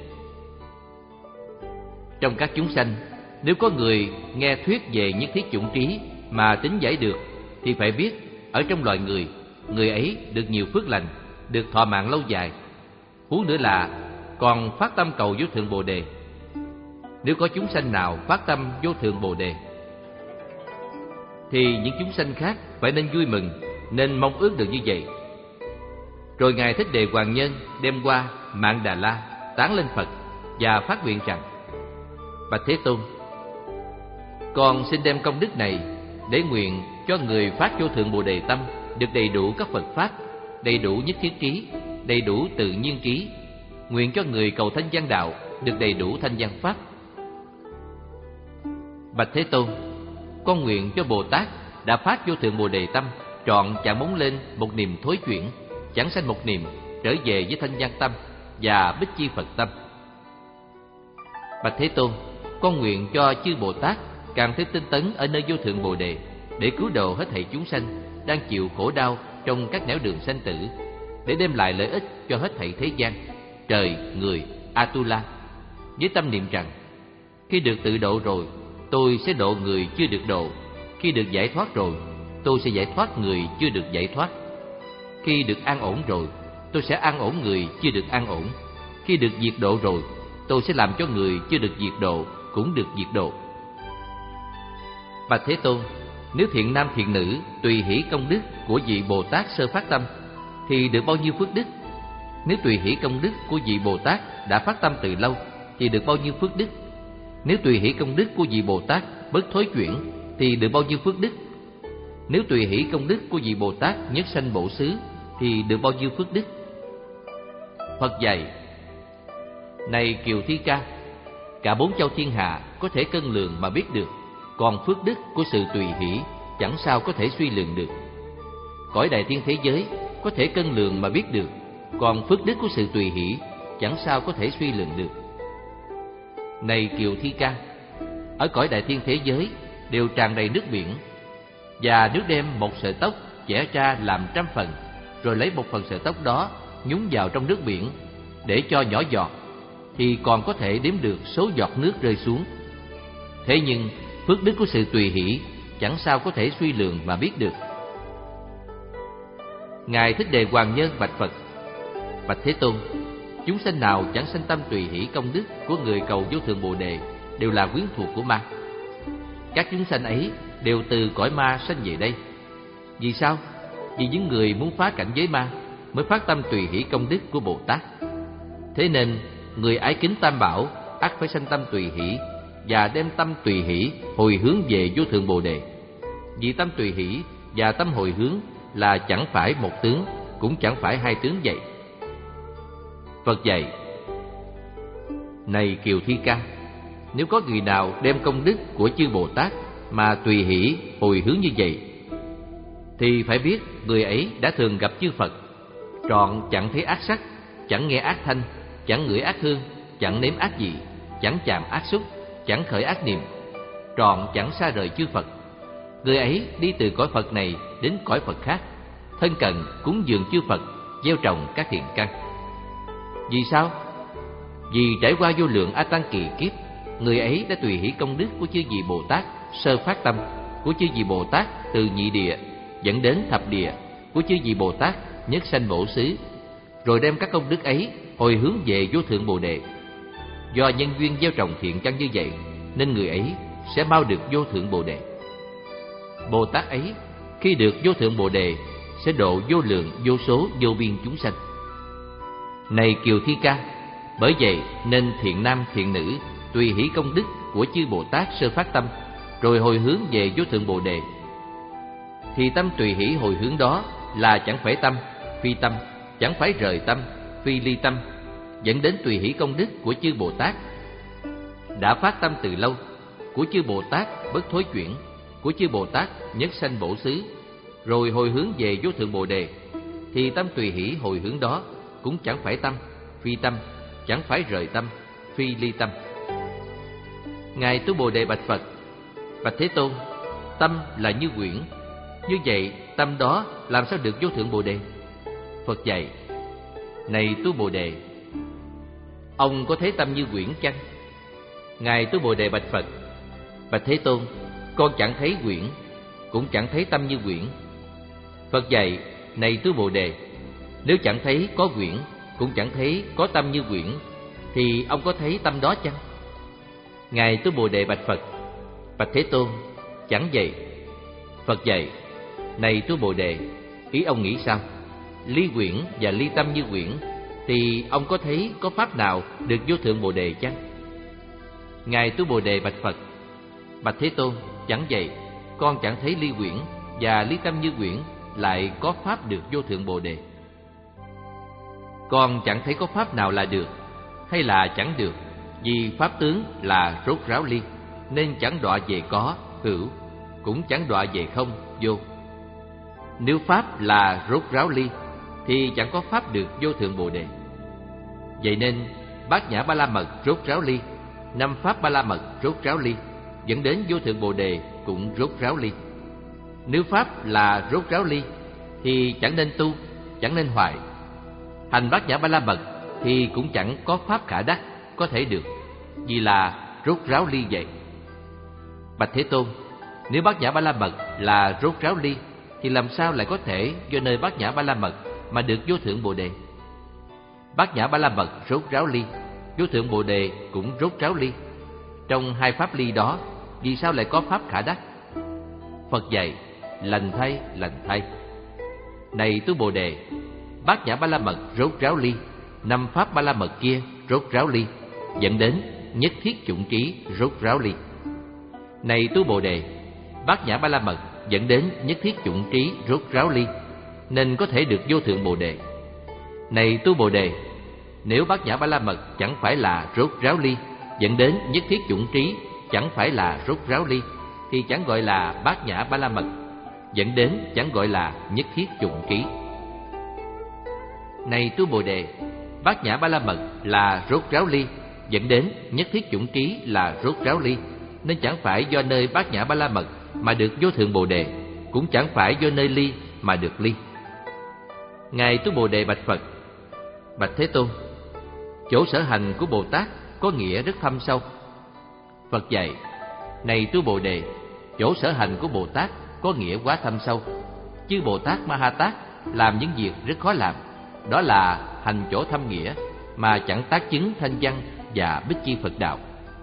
Trong các chúng sanh, nếu có người nghe thuyết về nhất thiết chủng trí mà tính giải được, thì phải biết ở trong loài người, người ấy được nhiều phước lành, được thọ mạng lâu dài. Huống nữa là còn phát tâm cầu vô thượng Bồ Đề. Nếu có chúng sanh nào phát tâm vô thượng Bồ Đề, thì những chúng sanh khác phải nên vui mừng, nên mong ước được như vậy. Rồi Ngài Thích Đề Hoàng Nhân đem qua Mạn Đà La tán lên Phật và phát nguyện rằng: Bạch Thế Tôn, con xin đem công đức này để nguyện cho người phát vô thượng Bồ Đề tâm được đầy đủ các Phật pháp, đầy đủ nhất thiết trí, đầy đủ tự nhiên trí. Nguyện cho người cầu thanh văn đạo được đầy đủ thanh văn pháp. Bạch Thế Tôn, con nguyện cho Bồ Tát đã phát vô thượng Bồ Đề tâm trọn chẳng bóng lên một niềm thối chuyển, chẳng sanh một niềm trở về với thanh văn tâm và bích chi Phật tâm. Bạch Thế Tôn, con nguyện cho chư Bồ Tát càng thêm tinh tấn ở nơi vô thượng Bồ Đề, để cứu độ hết thảy chúng sanh đang chịu khổ đau trong các nẻo đường sanh tử, để đem lại lợi ích cho hết thảy thế gian, trời, người, Atula, với tâm niệm rằng: khi được tự độ rồi, tôi sẽ độ người chưa được độ. Khi được giải thoát rồi, tôi sẽ giải thoát người chưa được giải thoát. Khi được an ổn rồi, tôi sẽ an ổn người chưa được an ổn. Khi được diệt độ rồi, tôi sẽ làm cho người chưa được diệt độ cũng được diệt độ. Bạch Thế Tôn, nếu thiện nam thiện nữ tùy hỷ công đức của vị Bồ Tát sơ phát tâm, thì được bao nhiêu phước đức? Nếu tùy hỷ công đức của vị Bồ Tát đã phát tâm từ lâu, thì được bao nhiêu phước đức? Nếu tùy hỷ công đức của vị Bồ Tát bất thối chuyển, thì được bao nhiêu phước đức? Nếu tùy hỷ công đức của vị Bồ Tát nhất sanh bổ xứ, thì được bao nhiêu phước đức? Phật dạy: Này Kiều Thi Ca, cả bốn châu thiên hạ có thể cân lượng mà biết được, còn phước đức của sự tùy hỷ chẳng sao có thể suy lượng được. Cõi đại thiên thế giới có thể cân lượng mà biết được, còn phước đức của sự tùy hỷ chẳng sao có thể suy lượng được. Này Kiều Thi Ca, ở cõi đại thiên thế giới đều tràn đầy nước biển, và nếu đem một sợi tóc chẻ ra làm trăm phần, rồi lấy một phần sợi tóc đó nhúng vào trong nước biển để cho nhỏ giọt, thì còn có thể đếm được số giọt nước rơi xuống. Thế nhưng phước đức của sự tùy hỷ chẳng sao có thể suy lượng mà biết được. Ngài Thích Đề Hoàng Nhân bạch Phật: Bạch Thế Tôn, chúng sanh nào chẳng sanh tâm tùy hỷ công đức của người cầu vô thượng Bồ Đề đều là quyến thuộc của ma. Các chúng sanh ấy đều từ cõi ma sanh về đây. Vì sao? Vì những người muốn phá cảnh giới ma mới phát tâm tùy hỷ công đức của Bồ Tát. Thế nên người ái kính Tam Bảo ắt phải sanh tâm tùy hỷ, và đem tâm tùy hỷ hồi hướng về vô thượng Bồ Đề. Vì tâm tùy hỷ và tâm hồi hướng là chẳng phải một tướng, cũng chẳng phải hai tướng vậy. Phật dạy: Này Kiều Thi Ca, nếu có người nào đem công đức của chư Bồ Tát mà tùy hỷ hồi hướng như vậy, thì phải biết người ấy đã thường gặp chư Phật, trọn chẳng thấy ác sắc, chẳng nghe ác thanh, chẳng ngửi ác hương, chẳng nếm ác vị, chẳng chạm ác xúc, chẳng khởi ác niệm, trọn chẳng xa rời chư Phật. Người ấy đi từ cõi Phật này đến cõi Phật khác, thân cận cúng dường chư Phật, gieo trồng các thiện căn. Vì sao? Vì trải qua vô lượng A Tăng kỳ kiếp, người ấy đã tùy hỷ công đức của chư vị Bồ Tát sơ phát tâm, của chư vị Bồ Tát từ nhị địa dẫn đến thập địa, của chư vị Bồ Tát nhất sanh bổ xứ, rồi đem các công đức ấy hồi hướng về vô thượng Bồ Đề. Do nhân duyên gieo trồng thiện căn như vậy, nên người ấy sẽ mau được vô thượng Bồ Đề. Bồ Tát ấy khi được vô thượng Bồ Đề sẽ độ vô lượng vô số vô biên chúng sanh. Này Kiều Thi Ca, bởi vậy nên thiện nam thiện nữ tùy hỷ công đức của chư Bồ Tát sơ phát tâm, rồi hồi hướng về vô thượng Bồ Đề. Thì tâm tùy hỷ hồi hướng đó là chẳng phải tâm, phi tâm, chẳng phải rời tâm, phi ly tâm, dẫn đến tùy hỷ công đức của chư Bồ Tát. Đã phát tâm từ lâu, của chư Bồ Tát bất thối chuyển, của chư Bồ Tát nhất sanh bổ xứ, rồi hồi hướng về vô thượng Bồ Đề, thì tâm tùy hỷ hồi hướng đó cũng chẳng phải tâm, phi tâm, chẳng phải rời tâm, phi ly tâm. Ngài Tu Bồ Đề bạch Phật: Bạch Thế Tôn, tâm là như quyển, như vậy tâm đó làm sao được vô thượng Bồ Đề? Phật dạy: Này Tu Bồ Đề, ông có thấy tâm như quyển chăng? Ngài Tu Bồ Đề bạch Phật: Bạch Thế Tôn, con chẳng thấy quyển, cũng chẳng thấy tâm như quyển. Phật dạy: Này Tu Bồ Đề, nếu chẳng thấy có quyển, cũng chẳng thấy có tâm như quyển, thì ông có thấy tâm đó chăng? Ngài Tu Bồ Đề bạch Phật: Bạch Thế Tôn, chẳng vậy. Phật dạy: Này Tu Bồ Đề, ý ông nghĩ sao? Ly quyển và ly tâm như quyển, thì ông có thấy có pháp nào được vô thượng Bồ Đề chăng? Ngài Tu Bồ Đề bạch Phật: Bạch Thế Tôn, chẳng vậy. Con chẳng thấy ly quyển và ly tâm như quyển lại có pháp được vô thượng Bồ Đề. Con chẳng thấy có pháp nào là được hay là chẳng được, vì pháp tướng là rốt ráo ly, nên chẳng đọa về có, hữu, cũng chẳng đọa về không, vô. Nếu pháp là rốt ráo ly, thì chẳng có pháp được vô thượng Bồ Đề. Vậy nên bát nhã ba la mật rốt ráo ly, năm pháp ba la mật rốt ráo ly, dẫn đến vô thượng Bồ Đề cũng rốt ráo ly. Nếu pháp là rốt ráo ly, thì chẳng nên tu, chẳng nên hoại. Hành bát nhã ba la mật thì cũng chẳng có pháp khả đắc có thể được, vì là rốt ráo ly vậy. Bạch Thế Tôn, nếu bát nhã ba la mật là rốt ráo ly, thì làm sao lại có thể do nơi bát nhã ba la mật mà được vô thượng Bồ Đề? Bát nhã ba la mật rốt ráo ly, vô thượng Bồ Đề cũng rốt ráo ly. Trong hai pháp ly đó, vì sao lại có pháp khả đắc? Phật dạy: Lành thay, lành thay. Này Tu Bồ Đề, bát nhã ba la mật rốt ráo ly, năm pháp ba la mật kia rốt ráo ly, dẫn đến nhất thiết chủng trí rốt ráo ly. Này Tu Bồ Đề, bát nhã ba la mật dẫn đến nhất thiết chủng trí rốt ráo ly, nên có thể được vô thượng Bồ Đề. Này Tu Bồ Đề, nếu bát nhã ba la mật chẳng phải là rốt ráo ly, dẫn đến nhất thiết chủng trí chẳng phải là rốt ráo ly, thì chẳng gọi là bát nhã ba la mật, dẫn đến chẳng gọi là nhất thiết chủng trí. Này Tu Bồ Đề, bát nhã ba la mật là rốt ráo ly, dẫn đến nhất thiết chủng trí là rốt ráo ly, nên chẳng phải do nơi bát nhã ba la mật mà được vô thượng Bồ Đề, cũng chẳng phải do nơi ly mà được ly. Ngài Tu Bồ Đề bạch Phật: Bạch Thế Tôn, chỗ sở hành của Bồ Tát có nghĩa rất thâm sâu. Phật dạy: Này Tu Bồ Đề, chỗ sở hành của Bồ Tát có nghĩa quá thâm sâu. Chư Bồ Tát Ma Ha Tát làm những việc rất khó làm, đó là hành chỗ thâm nghĩa mà chẳng tác chứng thanh văn và bích chi Phật đạo.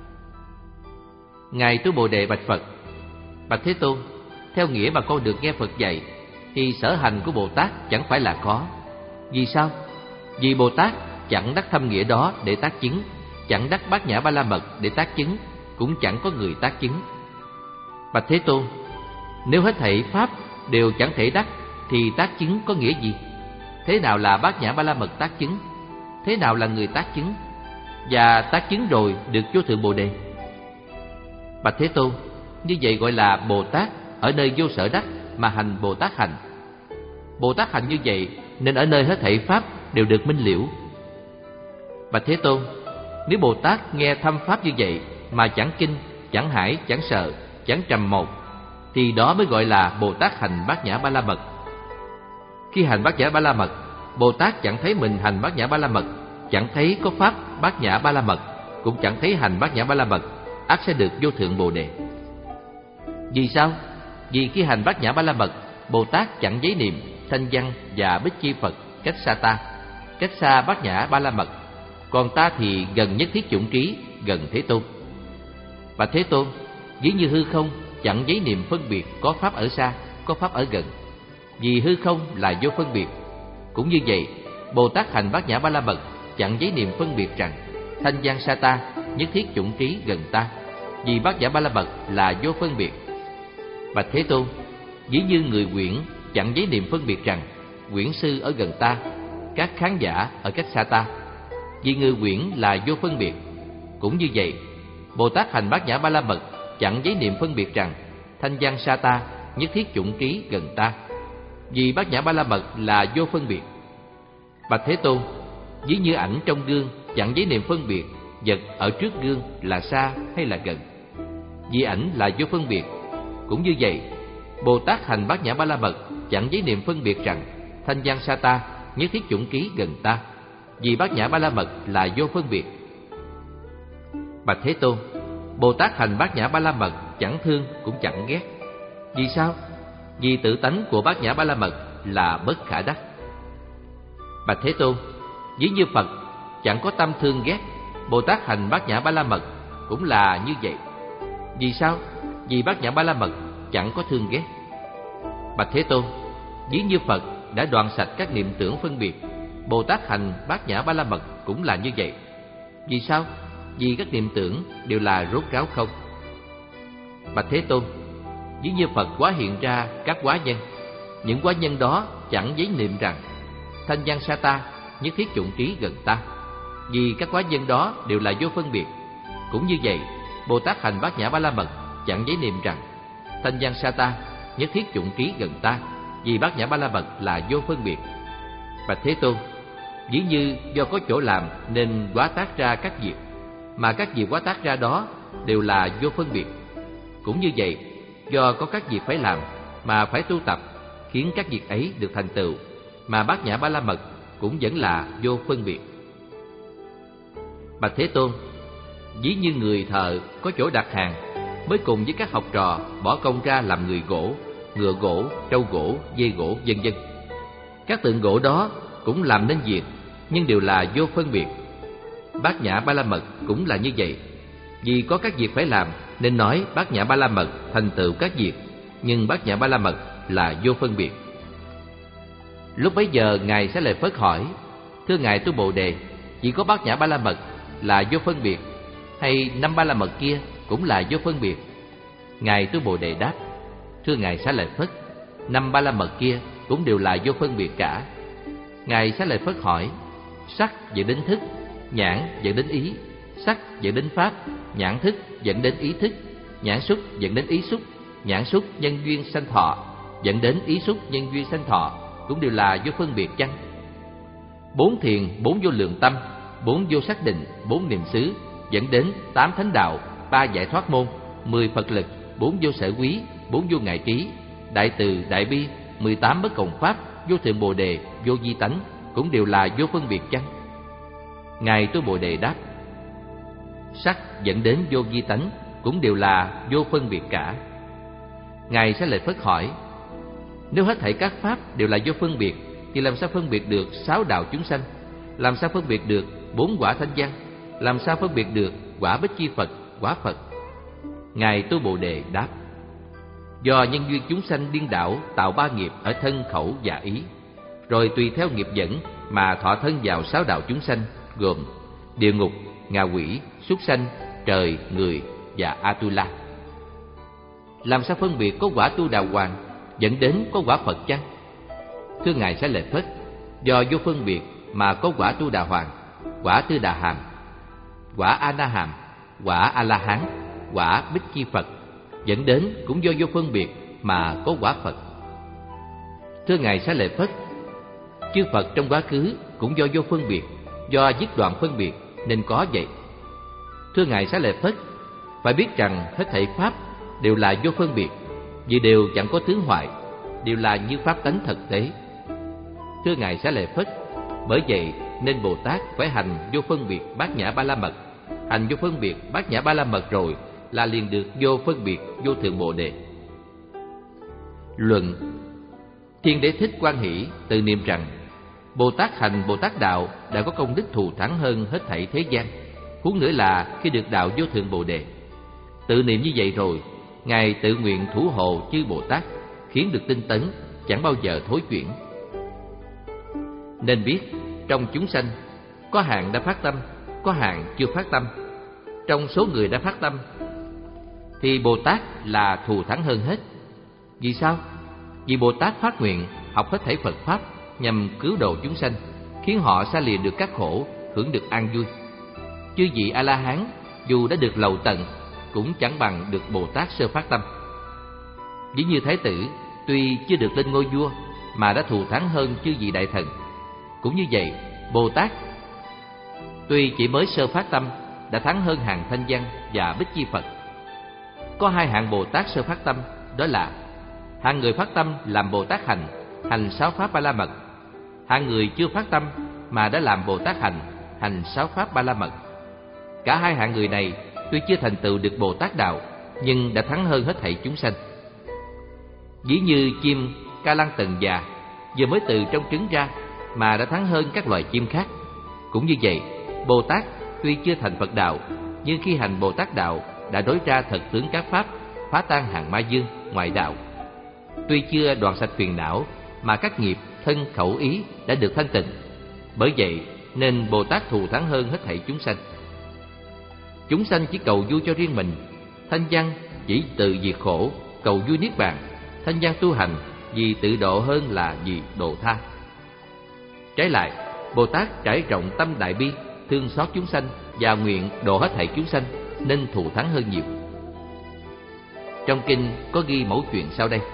Ngài Tu Bồ Đề bạch Phật: Bạch Thế Tôn, theo nghĩa mà con được nghe Phật dạy, thì sở hành của Bồ Tát chẳng phải là khó. Vì sao? Vì Bồ Tát chẳng đắc thâm nghĩa đó để tác chứng, chẳng đắc bát nhã ba la mật để tác chứng, cũng chẳng có người tác chứng. Bạch Thế Tôn, nếu hết thảy pháp đều chẳng thể đắc, thì tác chứng có nghĩa gì? Thế nào là bát nhã ba la mật tác chứng? Thế nào là người tác chứng? Và tác chứng rồi được vô thượng Bồ Đề? Bạch Thế Tôn, như vậy gọi là Bồ Tát ở nơi vô sở đắc mà hành Bồ Tát hành. Bồ Tát hành như vậy nên ở nơi hết thảy pháp đều được minh liễu. Bạch Thế Tôn, nếu Bồ Tát nghe thâm pháp như vậy mà chẳng kinh, chẳng hải, chẳng sợ, chẳng trầm một, thì đó mới gọi là Bồ Tát hành bát nhã ba la mật. Khi hành bát nhã ba la mật, Bồ Tát chẳng thấy mình hành bát nhã ba la mật, chẳng thấy có pháp bát nhã ba la mật, cũng chẳng thấy hành bát nhã ba la mật, ắt sẽ được vô thượng Bồ Đề. Vì sao? Vì khi hành bát nhã ba la mật, Bồ Tát chẳng giấy niệm thanh văn và bích chi Phật cách xa ta, cách xa bát nhã ba la mật. Còn ta thì gần nhất thiết chủng trí, gần Thế Tôn. Bạch Thế Tôn, ví như hư không chẳng giấy niệm phân biệt có pháp ở xa, có pháp ở gần, vì hư không là vô phân biệt. Cũng như vậy, Bồ Tát hành bát nhã ba la mật chẳng giấy niệm phân biệt rằng thanh văn xa ta, nhất thiết chủng trí gần ta, vì bát nhã ba la mật là vô phân biệt. Bạch Thế Tôn, ví như người quyển chẳng giấy niệm phân biệt rằng quyển sư ở gần ta, các khán giả ở cách xa ta. Vì người quyển là vô phân biệt. Cũng như vậy, Bồ Tát hành Bát Nhã Ba La Mật chẳng giấy niệm phân biệt rằng thanh văn xa ta, nhất thiết chủng ký gần ta. Vì Bát Nhã Ba La Mật là vô phân biệt. Bạch Thế Tôn, ví như ảnh trong gương chẳng giấy niệm phân biệt vật ở trước gương là xa hay là gần. Vì ảnh là vô phân biệt. Cũng như vậy, Bồ Tát hành Bát Nhã Ba La Mật chẳng giấy niệm phân biệt rằng thanh văn xa ta, nhất thiết chủng ký gần ta. Vì Bát Nhã Ba La Mật là vô phân biệt. Bạch Thế Tôn, Bồ Tát hành Bát Nhã Ba La Mật chẳng thương cũng chẳng ghét. Vì sao? Vì tự tánh của Bát Nhã Ba La Mật là bất khả đắc. Bạch Thế Tôn, ví như Phật chẳng có tâm thương ghét, Bồ Tát hành Bát Nhã Ba La Mật cũng là như vậy. Vì sao? Vì Bát Nhã Ba La Mật chẳng có thương ghét. Bạch Thế Tôn, ví như Phật đã đoạn sạch các niệm tưởng phân biệt, Bồ Tát hành Bát Nhã Ba La Mật cũng là như vậy. Vì sao? Vì các niệm tưởng đều là rốt ráo không. Bạch Thế Tôn, ví như Phật hóa hiện ra các hóa nhân, những hóa nhân đó chẳng giấy niệm rằng thanh văn xa ta, nhất thiết chủng ký gần ta. Vì các hóa nhân đó đều là vô phân biệt. Cũng như vậy, Bồ Tát hành Bát Nhã Ba La Mật chẳng giấy niệm rằng thanh văn xa ta, nhất thiết chủng ký gần ta. Vì Bát Nhã Ba La Mật là vô phân biệt. Bạch Thế Tôn, ví như do có chỗ làm nên hóa tác ra các việc, mà các việc hóa tác ra đó đều là vô phân biệt. Cũng như vậy, do có các việc phải làm mà phải tu tập, khiến các việc ấy được thành tựu, mà Bát Nhã Ba La Mật cũng vẫn là vô phân biệt. Bạch Thế Tôn, ví như người thợ có chỗ đặt hàng, mới cùng với các học trò bỏ công ra làm người gỗ, ngựa gỗ, trâu gỗ, dê gỗ, vân vân. Các tượng gỗ đó cũng làm nên việc, nhưng đều là vô phân biệt. Bát Nhã Ba La Mật cũng là như vậy. Vì có các việc phải làm nên nói Bát Nhã Ba La Mật thành tựu các việc, nhưng Bát Nhã Ba La Mật là vô phân biệt. Lúc bấy giờ Ngài Xá Lợi Phất hỏi: Thưa Ngài Tu Bồ Đề, chỉ có Bát Nhã Ba La Mật là vô phân biệt, hay năm Ba La Mật kia cũng là vô phân biệt? Ngài Tu Bồ Đề đáp: Thưa Ngài Xá Lợi Phất, năm Ba La Mật kia cũng đều là vô phân biệt cả. Ngài Xá Lợi Phất hỏi: Sắc dẫn đến thức, nhãn dẫn đến ý, sắc dẫn đến pháp, nhãn thức dẫn đến ý thức, nhãn xúc dẫn đến ý xúc, nhãn xúc nhân duyên sanh thọ, dẫn đến ý xúc nhân duyên sanh thọ, cũng đều là vô phân biệt chăng? Bốn thiền, bốn vô lượng tâm, bốn vô xác định, bốn niệm xứ, dẫn đến tám thánh đạo, ba giải thoát môn, mười Phật lực, bốn vô sở quý, bốn vô ngại trí, đại từ, đại bi, mười tám bất cộng pháp, vô thượng Bồ Đề, vô vi tánh, cũng đều là vô phân biệt chăng? Ngài Tu Bồ Đề đáp: Sắc dẫn đến vô vi tánh cũng đều là vô phân biệt cả. Ngài Xá Lợi Phất hỏi: Nếu hết thảy các pháp đều là vô phân biệt, thì làm sao phân biệt được sáu đạo chúng sanh? Làm sao phân biệt được bốn quả thanh văn? Làm sao phân biệt được quả Bích Chi Phật, quả Phật? Ngài Tu Bồ Đề đáp: Do nhân duyên chúng sanh điên đảo tạo ba nghiệp ở thân, khẩu và ý, rồi tùy theo nghiệp dẫn mà thọ thân vào sáu đạo chúng sanh, gồm địa ngục, ngạ quỷ, súc sanh, trời, người và Atula. Làm sao phân biệt có quả Tu Đà Hoàng dẫn đến có quả Phật chăng? Thưa Ngài Xá Lợi Phất, do vô phân biệt mà có quả Tu Đà Hoàng, quả Tư Đà Hàm, quả A Na Hàm, quả A La Hán, quả Bích Chi Phật, dẫn đến cũng do vô phân biệt mà có quả Phật. Thưa Ngài Xá Lợi Phất, chư Phật trong quá khứ cũng do vô phân biệt, do dứt đoạn phân biệt nên có vậy. Thưa Ngài Xá Lợi Phất, phải biết rằng hết thảy pháp đều là vô phân biệt, vì đều chẳng có tướng hoại, đều là như pháp tánh thực tế. Thưa Ngài Xá Lợi Phất, bởi vậy nên Bồ Tát phải hành vô phân biệt Bát Nhã Ba La Mật. Hành vô phân biệt Bát Nhã Ba La Mật rồi là liền được vô phân biệt vô thượng Bồ Đề. Luận: Thiên Đế Thích Quan Hỷ tự niệm rằng Bồ Tát hành Bồ Tát đạo đã có công đức thù thắng hơn hết thảy thế gian, huống nữa là khi được đạo vô thượng Bồ Đề. Tự niệm như vậy rồi, Ngài tự nguyện thủ hộ chư Bồ Tát, khiến được tinh tấn, chẳng bao giờ thối chuyển. Nên biết, trong chúng sanh, có hạng đã phát tâm, có hạng chưa phát tâm. Trong số người đã phát tâm, thì Bồ Tát là thù thắng hơn hết. Vì sao? Vì Bồ Tát phát nguyện học hết thảy Phật Pháp nhằm cứu độ chúng sanh, khiến họ xa lìa được các khổ, hưởng được an vui. Chư vị A-la-hán dù đã được lầu tận cũng chẳng bằng được Bồ Tát sơ phát tâm. Ví như Thái tử tuy chưa được lên ngôi vua mà đã thù thắng hơn chư vị đại thần. Cũng như vậy, Bồ Tát tuy chỉ mới sơ phát tâm đã thắng hơn hàng Thanh Văn và Bích Chi Phật. Có hai hạng Bồ Tát sơ phát tâm, đó là hạng người phát tâm làm Bồ Tát hành, hành sáu pháp Ba La Mật. Hạng người chưa phát tâm mà đã làm Bồ Tát hành, hành sáu pháp Ba La Mật. Cả hai hạng người này tuy chưa thành tựu được Bồ Tát đạo, nhưng đã thắng hơn hết thảy chúng sanh. Ví như chim ca lăng tần già vừa mới từ trong trứng ra mà đã thắng hơn các loài chim khác. Cũng như vậy, Bồ Tát tuy chưa thành Phật đạo, nhưng khi hành Bồ Tát đạo đã đối ra thật tướng các pháp, phá tan hàng ma dương, ngoại đạo. Tuy chưa đoạn sạch phiền não, mà các nghiệp thân khẩu ý đã được thanh tịnh. Bởi vậy nên Bồ Tát thù thắng hơn hết thảy chúng sanh. Chúng sanh chỉ cầu vui cho riêng mình, Thanh Văn chỉ từ diệt khổ, cầu vui niết bàn. Thanh Văn tu hành vì tự độ hơn là vì độ tha. Trái lại, Bồ Tát trải rộng tâm đại bi, thương xót chúng sanh và nguyện độ hết thảy chúng sanh, nên thù thắng hơn nhiều. Trong kinh có ghi mẫu chuyện sau đây.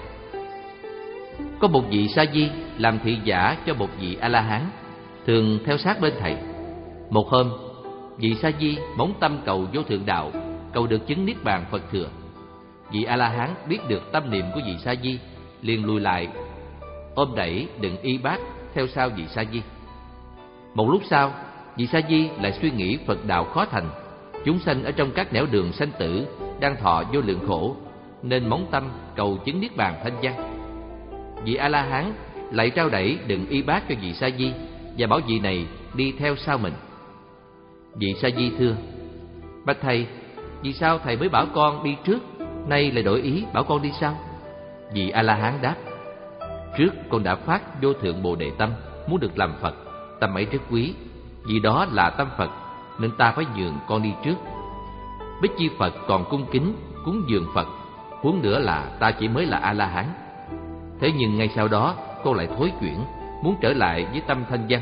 Có một vị sa di làm thị giả cho một vị A-la-hán, thường theo sát bên thầy. Một hôm, vị sa di móng tâm cầu vô thượng đạo, cầu được chứng niết bàn Phật thừa. Vị A-la-hán biết được tâm niệm của vị sa di, liền lùi lại, ôm đẩy đựng y bát theo sau vị sa di. Một lúc sau, vị sa di lại suy nghĩ Phật đạo khó thành, chúng sanh ở trong các nẻo đường sanh tử đang thọ vô lượng khổ, nên móng tâm cầu chứng niết bàn Thanh Văn. Vị A-la-hán lại trao đẩy đựng y bát cho vị sa di và bảo vị này đi theo sau mình. Vị sa di thưa: Bạch thầy, vì sao thầy mới bảo con đi trước, nay lại đổi ý bảo con đi sau? Vị A-la-hán đáp: Trước con đã phát vô thượng Bồ Đề tâm, muốn được làm Phật. Tâm ấy rất quý, vì đó là tâm Phật, nên ta phải nhường con đi trước. Bích Chi Phật còn cung kính cúng dường Phật, huống nữa là ta chỉ mới là A-la-hán. Thế nhưng ngay sau đó con lại thối chuyển, muốn trở lại với tâm Thanh Văn,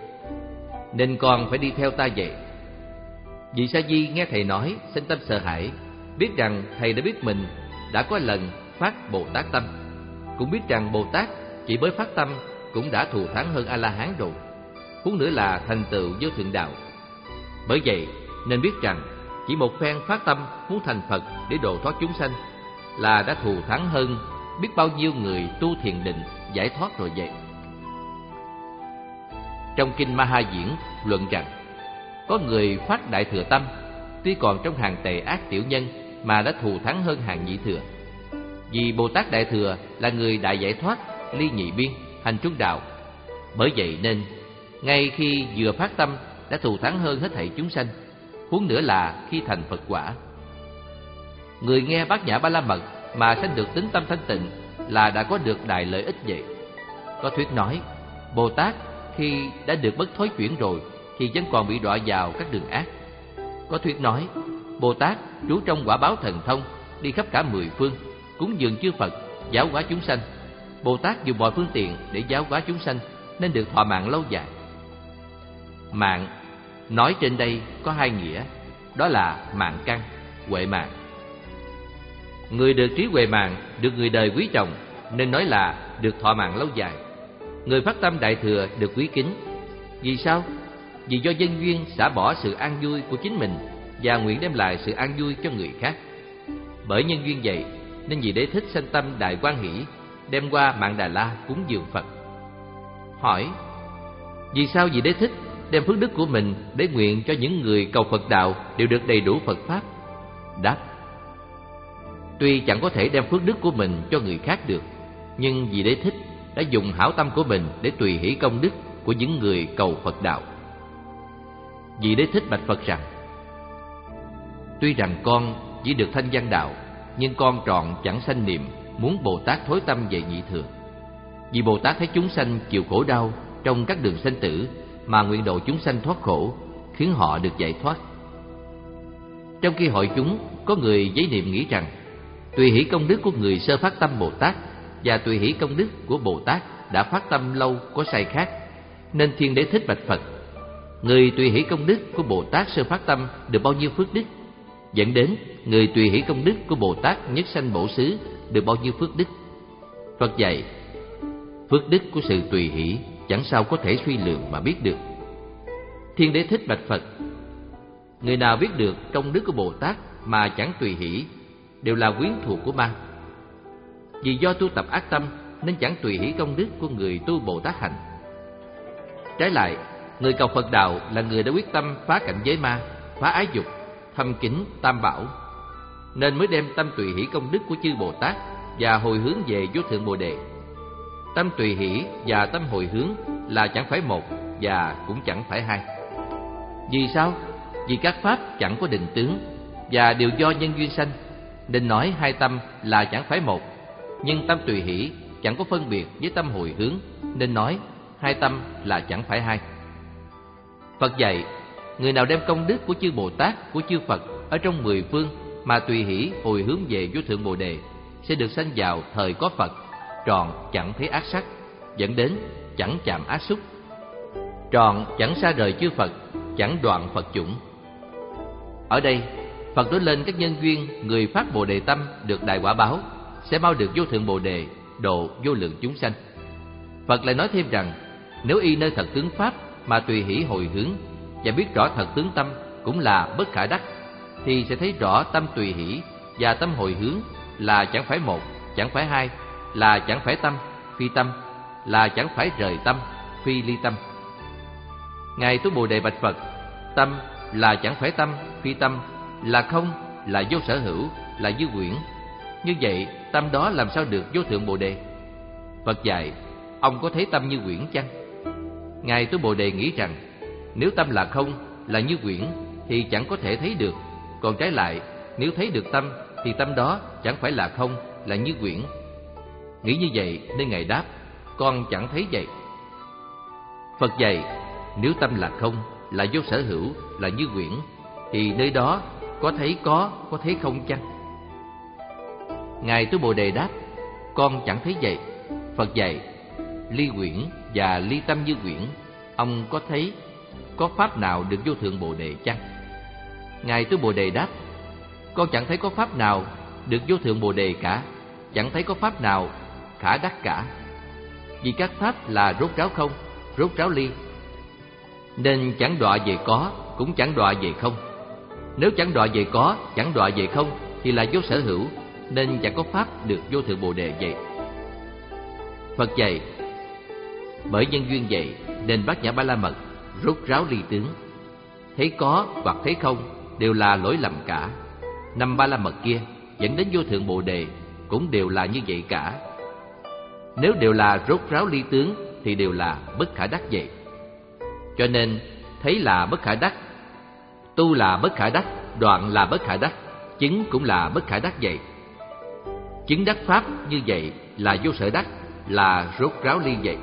nên con phải đi theo ta vậy. Vị sa di nghe thầy nói, sinh tâm sợ hãi, biết rằng thầy đã biết mình đã có lần phát Bồ Tát tâm, cũng biết rằng Bồ Tát chỉ mới phát tâm cũng đã thù thắng hơn A-la-hán rồi, huống nữa là thành tựu vô thượng đạo. Bởi vậy nên biết rằng chỉ một phen phát tâm muốn thành Phật để độ thoát chúng sanh là đã thù thắng hơn biết bao nhiêu người tu thiền định giải thoát rồi vậy. Trong kinh Ma Ha Diễn luận rằng, có người phát đại thừa tâm, tuy còn trong hàng tệ ác tiểu nhân mà đã thù thắng hơn hàng nhị thừa. Vì Bồ Tát đại thừa là người đại giải thoát, ly nhị biên, hành trung đạo. Bởi vậy nên ngay khi vừa phát tâm đã thù thắng hơn hết thảy chúng sanh, huống nữa là khi thành Phật quả. Người nghe Bát Nhã Ba La Mật mà sanh được tính tâm thanh tịnh là đã có được đại lợi ích vậy. Có thuyết nói, Bồ Tát khi đã được bất thối chuyển rồi thì vẫn còn bị đọa vào các đường ác. Có thuyết nói, Bồ Tát trú trong quả báo thần thông, đi khắp cả mười phương, cúng dường chư Phật, giáo hóa chúng sanh. Bồ Tát dùng mọi phương tiện để giáo hóa chúng sanh, nên được thọ mạng lâu dài. Mạng nói trên đây có hai nghĩa, đó là mạng căn, huệ mạng. Người được trí huệ mạng, được người đời quý trọng, nên nói là được thọ mạng lâu dài. Người phát tâm đại thừa được quý kính. Vì sao? Vì do nhân duyên xả bỏ sự an vui của chính mình và nguyện đem lại sự an vui cho người khác. Bởi nhân duyên vậy nên vị Đế Thích sanh tâm đại hoan hỷ, đem qua Mạn Đà La cúng dường Phật. Hỏi: vì sao vị Đế Thích đem phước đức của mình để nguyện cho những người cầu Phật đạo đều được đầy đủ Phật pháp? Đáp: tuy chẳng có thể đem phước đức của mình cho người khác được, nhưng vị Đế Thích đã dùng hảo tâm của mình để tùy hỷ công đức của những người cầu Phật đạo. Vị Đế Thích bạch Phật rằng: tuy rằng con chỉ được thanh văn đạo, nhưng con trọn chẳng sanh niệm muốn Bồ Tát thối tâm về nhị thừa. Vì Bồ Tát thấy chúng sanh chịu khổ đau trong các đường sanh tử mà nguyện độ chúng sanh thoát khổ, khiến họ được giải thoát. Trong khi hội chúng có người giấy niệm nghĩ rằng tùy hỷ công đức của người sơ phát tâm Bồ Tát và tùy hỷ công đức của Bồ Tát đã phát tâm lâu có sai khác, nên Thiên Đế thích bạch Phật: người tùy hỷ công đức của Bồ Tát Sơ Phát Tâm được bao nhiêu phước đức? Dẫn đến người tùy hỷ công đức của Bồ Tát Nhất Sanh Bổ Xứ được bao nhiêu phước đức? Phật dạy: phước đức của sự tùy hỷ chẳng sao có thể suy lượng mà biết được. Thiên Đế thích bạch Phật: người nào biết được công đức của Bồ Tát mà chẳng tùy hỷ đều là quyến thuộc của ma. Vì do tu tập ác tâm nên chẳng tùy hỷ công đức của người tu Bồ Tát hành. Trái lại, người cầu Phật đạo là người đã quyết tâm phá cảnh giới ma, phá ái dục, thâm kính Tam Bảo, nên mới đem tâm tùy hỷ công đức của chư Bồ Tát và hồi hướng về vô thượng Bồ Đề. Tâm tùy hỷ và tâm hồi hướng là chẳng phải một và cũng chẳng phải hai. Vì sao? Vì các pháp chẳng có định tướng và đều do nhân duyên sanh, nên nói hai tâm là chẳng phải một. Nhưng tâm tùy hỷ chẳng có phân biệt với tâm hồi hướng, nên nói hai tâm là chẳng phải hai. Phật dạy: người nào đem công đức của chư Bồ Tát, của chư Phật ở trong mười phương mà tùy hỷ hồi hướng về vô thượng Bồ Đề sẽ được sanh vào thời có Phật, trọn chẳng thấy ác sắc, dẫn đến chẳng chạm ác xúc, trọn chẳng xa rời chư Phật, chẳng đoạn Phật chủng. Ở đây, Phật nói lên các nhân duyên người phát Bồ Đề tâm được đại quả báo sẽ mau được vô thượng Bồ Đề, độ vô lượng chúng sanh. Phật lại nói thêm rằng nếu y nơi thật tướng pháp mà tùy hỷ hồi hướng và biết rõ thật tướng tâm cũng là bất khả đắc, thì sẽ thấy rõ tâm tùy hỷ và tâm hồi hướng là chẳng phải một, chẳng phải hai, là chẳng phải tâm, phi tâm, là chẳng phải rời tâm, phi ly tâm. Ngài Tu Bồ Đề bạch Phật: tâm là chẳng phải tâm, phi tâm, là không, là vô sở hữu, là dư quyển. Như vậy tâm đó làm sao được vô thượng Bồ Đề? Phật dạy: ông có thấy tâm như quyển chăng? Ngài Tu Bồ Đề nghĩ rằng nếu tâm là không, là như quyển thì chẳng có thể thấy được. Còn trái lại, nếu thấy được tâm thì tâm đó chẳng phải là không, là như quyển. Nghĩ như vậy nên Ngài đáp: con chẳng thấy vậy. Phật dạy: nếu tâm là không, là vô sở hữu, là như quyển, thì nơi đó có thấy có, có thấy không chăng? Ngài Tu Bồ Đề đáp: con chẳng thấy vậy. Phật dạy: ly quyển và ly tâm như quyển, ông có thấy có pháp nào được vô thượng Bồ Đề chăng? Ngài Tu Bồ Đề đáp: con chẳng thấy có pháp nào được vô thượng Bồ Đề cả, chẳng thấy có pháp nào khả đắc cả. Vì các pháp là rốt ráo không, rốt ráo ly, nên chẳng đọa về có, cũng chẳng đọa về không. Nếu chẳng đọa về có, chẳng đọa về không thì là vô sở hữu, nên chẳng có pháp được vô thượng Bồ Đề vậy. Phật dạy: bởi nhân duyên vậy nên Bát Nhã Ba La Mật rốt ráo ly tướng. Thấy có hoặc thấy không đều là lỗi lầm cả. Năm Ba La Mật kia dẫn đến vô thượng Bồ Đề cũng đều là như vậy cả. Nếu đều là rốt ráo ly tướng thì đều là bất khả đắc vậy. Cho nên thấy là bất khả đắc, tu là bất khả đắc, đoạn là bất khả đắc, chứng cũng là bất khả đắc vậy. Chứng đắc pháp như vậy là vô sở đắc, là rốt ráo ly vậy.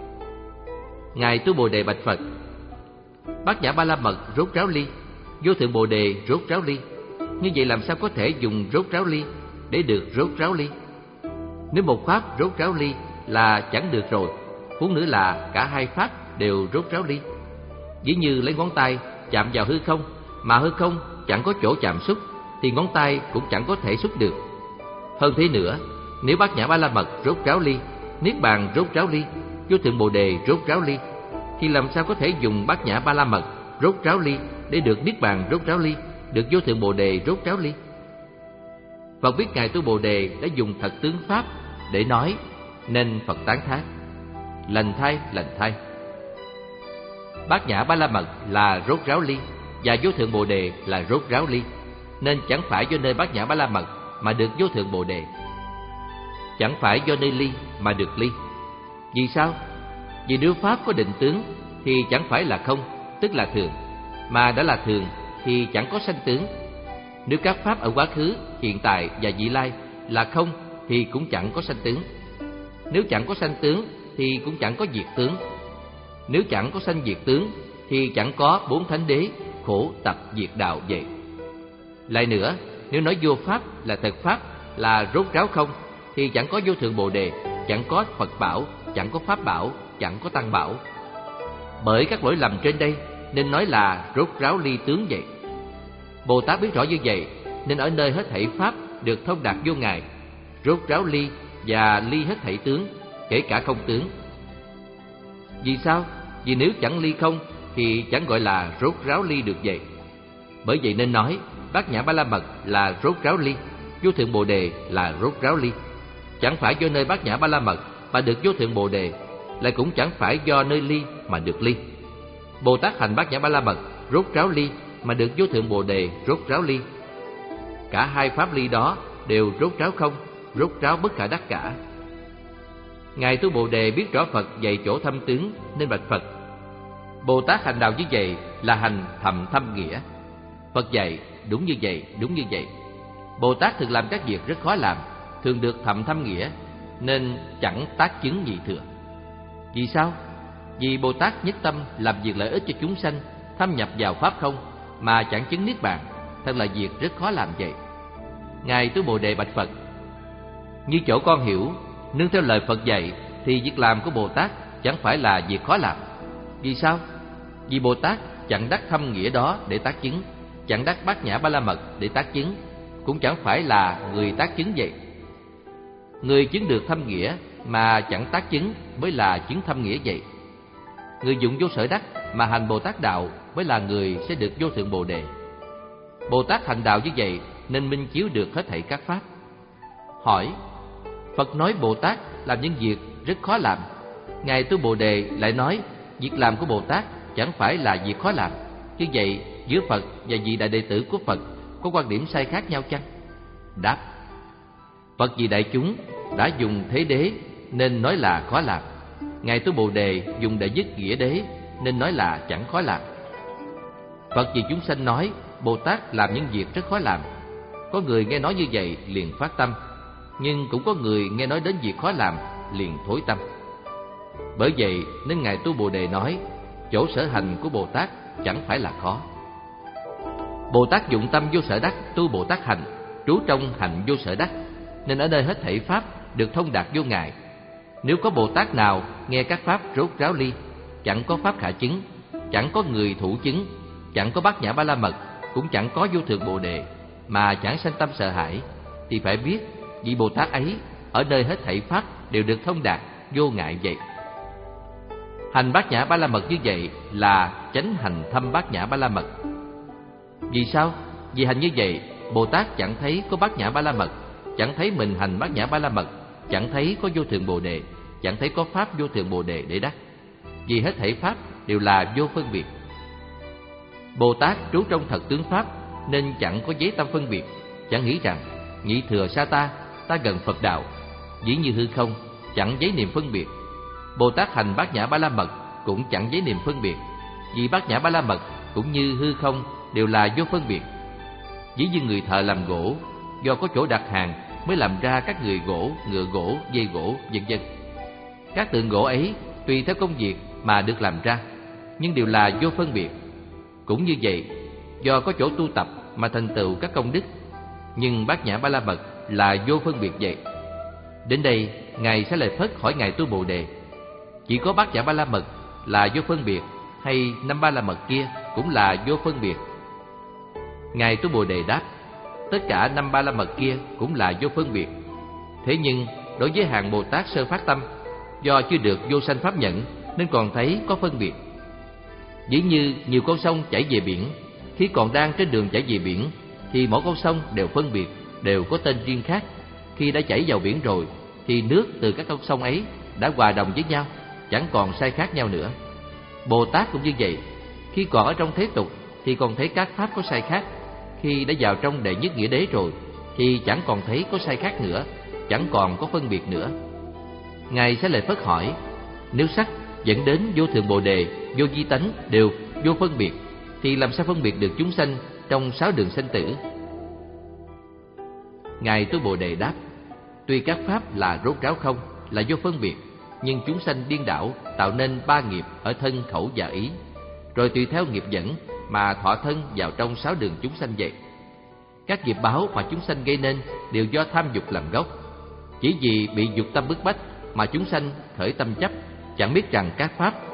Ngài Tu Bồ Đề bạch Phật: Bát Nhã Ba La Mật rốt ráo ly, vô thượng Bồ Đề rốt ráo ly. Như vậy làm sao có thể dùng rốt ráo ly để được rốt ráo ly? Nếu một pháp rốt ráo ly là chẳng được rồi, huống nữa là cả hai pháp đều rốt ráo ly. Ví như lấy ngón tay chạm vào hư không, mà hư không chẳng có chỗ chạm xúc, thì ngón tay cũng chẳng có thể xúc được. Hơn thế nữa, nếu Bát Nhã Ba La Mật rốt ráo ly, Niết Bàn rốt ráo ly, vô thượng Bồ Đề rốt ráo ly, thì làm sao có thể dùng Bát Nhã Ba La Mật rốt ráo ly để được Niết Bàn rốt ráo ly, được vô thượng Bồ Đề rốt ráo ly? Phật biết Ngài Tu Bồ Đề đã dùng thật tướng pháp để nói, nên Phật tán thán: lành thay, lành thay. Bát Nhã Ba La Mật là rốt ráo ly và vô thượng Bồ Đề là rốt ráo ly, nên chẳng phải do nơi Bát Nhã Ba La Mật mà được vô thượng Bồ Đề, chẳng phải do nơi ly mà được ly. Vì sao? Vì nếu pháp có định tướng thì chẳng phải là không, tức là thường, mà đã là thường thì chẳng có sanh tướng. Nếu các pháp ở quá khứ, hiện tại và vị lai là không thì cũng chẳng có sanh tướng. Nếu chẳng có sanh tướng thì cũng chẳng có diệt tướng. Nếu chẳng có sanh diệt tướng thì chẳng có bốn thánh đế khổ tập diệt đạo vậy. Lại nữa, nếu nói vô pháp là thật pháp, là rốt ráo không, thì chẳng có vô thượng Bồ Đề, chẳng có Phật bảo, chẳng có Pháp bảo, chẳng có Tăng bảo. Bởi các lỗi lầm trên đây nên nói là rốt ráo ly tướng vậy. Bồ Tát biết rõ như vậy nên ở nơi hết thảy pháp được thông đạt vô ngại, rốt ráo ly và ly hết thảy tướng, kể cả không tướng. Vì sao? Vì nếu chẳng ly không thì chẳng gọi là rốt ráo ly được vậy. Bởi vậy nên nói Bát Nhã Ba La Mật là rốt ráo ly, Vô Thượng Bồ Đề là rốt ráo ly. Chẳng phải do nơi Bát Nhã Ba La Mật mà được Vô Thượng Bồ Đề, lại cũng chẳng phải do nơi ly mà được ly. Bồ Tát hành Bát Nhã Ba La Mật rốt ráo ly mà được Vô Thượng Bồ Đề rốt ráo ly. Cả hai pháp ly đó đều rốt ráo không, rốt ráo bất khả đắc cả. Ngài Tu Bồ Đề biết rõ Phật dạy chỗ thâm tướng nên bạch Phật: Bồ Tát hành đạo như vậy là hành thầm thâm nghĩa. Phật dạy đúng như vậy, đúng như vậy. Bồ Tát thường làm các việc rất khó làm, thường được thầm thâm nghĩa, nên chẳng tác chứng nhị thừa. Vì sao? Vì Bồ Tát nhất tâm làm việc lợi ích cho chúng sanh, thâm nhập vào pháp không mà chẳng chứng niết bàn, thật là việc rất khó làm vậy. Ngài Tu Bồ Đề bạch Phật: Như chỗ con hiểu, nương theo lời Phật dạy thì việc làm của Bồ Tát chẳng phải là việc khó làm. Vì sao? Vì Bồ Tát chẳng đắc thâm nghĩa đó để tác chứng, chẳng đắc Bát Nhã Ba La Mật để tác chứng, cũng chẳng phải là người tác chứng vậy. Người chứng được thâm nghĩa mà chẳng tác chứng mới là chứng thâm nghĩa vậy. Người dụng vô sở đắc mà hành Bồ Tát đạo mới là người sẽ được Vô Thượng Bồ Đề. Bồ Tát hành đạo như vậy nên minh chiếu được hết thảy các pháp. Hỏi: Phật nói Bồ Tát làm những việc rất khó làm, Ngài Tu Bồ Đề lại nói việc làm của Bồ Tát chẳng phải là việc khó làm. Như vậy giữa Phật và vị đại đệ tử của Phật có quan điểm sai khác nhau chăng? Đáp: Phật vì đại chúng đã dùng thế đế nên nói là khó làm, Ngài Tu Bồ Đề dùng đệ nhất nghĩa đế nên nói là chẳng khó làm. Phật vì chúng sanh nói Bồ Tát làm những việc rất khó làm. Có người nghe nói như vậy liền phát tâm, nhưng cũng có người nghe nói đến việc khó làm liền thối tâm. Bởi vậy nên Ngài Tu Bồ Đề nói chỗ sở hành của Bồ Tát chẳng phải là khó. Bồ Tát dụng tâm vô sở đắc tu Bồ Tát hành, trú trong hành vô sở đắc, nên ở nơi hết thảy pháp được thông đạt vô ngại. Nếu có Bồ Tát nào nghe các pháp rốt ráo ly, chẳng có pháp khả chứng, chẳng có người thủ chứng, chẳng có Bát Nhã Ba La Mật, cũng chẳng có Vô Thượng Bồ Đề, mà chẳng sanh tâm sợ hãi, thì phải biết vị Bồ Tát ấy ở nơi hết thảy pháp đều được thông đạt vô ngại vậy. Hành Bát Nhã Ba La Mật như vậy là chánh hành thâm Bát Nhã Ba La Mật. Vì sao? Vì hành như vậy Bồ Tát chẳng thấy có Bát Nhã Ba La Mật, chẳng thấy mình hành Bát Nhã Ba La Mật, chẳng thấy có Vô Thượng Bồ Đề, chẳng thấy có pháp Vô Thượng Bồ Đề để đắc. Vì hết thảy pháp đều là vô phân biệt. Bồ Tát trú trong thật tướng pháp nên chẳng có giấy tâm phân biệt, chẳng nghĩ rằng nhị thừa xa ta, ta gần Phật đạo, dĩ như hư không, chẳng giấy niệm phân biệt. Bồ Tát hành Bát Nhã Ba La Mật cũng chẳng giấy niệm phân biệt, vì Bát Nhã Ba La Mật cũng như hư không đều là vô phân biệt. Dĩ như người thợ làm gỗ, do có chỗ đặt hàng mới làm ra các người gỗ, ngựa gỗ, dây gỗ, vân vân. Các tượng gỗ ấy tùy theo công việc mà được làm ra, nhưng đều là vô phân biệt. Cũng như vậy, do có chỗ tu tập mà thành tựu các công đức, nhưng Bát Nhã Ba La Mật là vô phân biệt vậy. Đến đây, Ngài Xá Lợi Phất hỏi Ngài Tu Bồ Đề: Chỉ có Bát Nhã Ba La Mật là vô phân biệt, hay năm Ba La Mật kia cũng là vô phân biệt? Ngài Tu Bồ Đề đáp: Tất cả năm Ba La Mật kia cũng là vô phân biệt. Thế nhưng đối với hàng Bồ Tát sơ phát tâm, do chưa được vô sanh pháp nhận nên còn thấy có phân biệt. Dĩ như nhiều con sông chảy về biển, khi còn đang trên đường chảy về biển thì mỗi con sông đều phân biệt, đều có tên riêng khác. Khi đã chảy vào biển rồi thì nước từ các con sông ấy đã hòa đồng với nhau, chẳng còn sai khác nhau nữa. Bồ Tát cũng như vậy, khi còn ở trong thế tục thì còn thấy các pháp có sai khác, khi đã vào trong đệ nhất nghĩa đế rồi thì chẳng còn thấy có sai khác nữa, chẳng còn có phân biệt nữa. Ngài Xá Lợi Phất hỏi: Nếu sắc dẫn đến Vô Thượng Bồ Đề, vô vi tánh đều vô phân biệt, thì làm sao phân biệt được chúng sanh trong sáu đường sanh tử? Ngài Tu Bồ Đề đáp: Tuy các pháp là rốt ráo không, là vô phân biệt, nhưng chúng sanh điên đảo tạo nên ba nghiệp ở thân, khẩu và ý, rồi tùy theo nghiệp dẫn mà thọ thân vào trong sáu đường chúng sanh vậy. Các nghiệp báo mà chúng sanh gây nên đều do tham dục làm gốc. Chỉ vì bị dục tâm bức bách mà chúng sanh khởi tâm chấp, chẳng biết rằng các pháp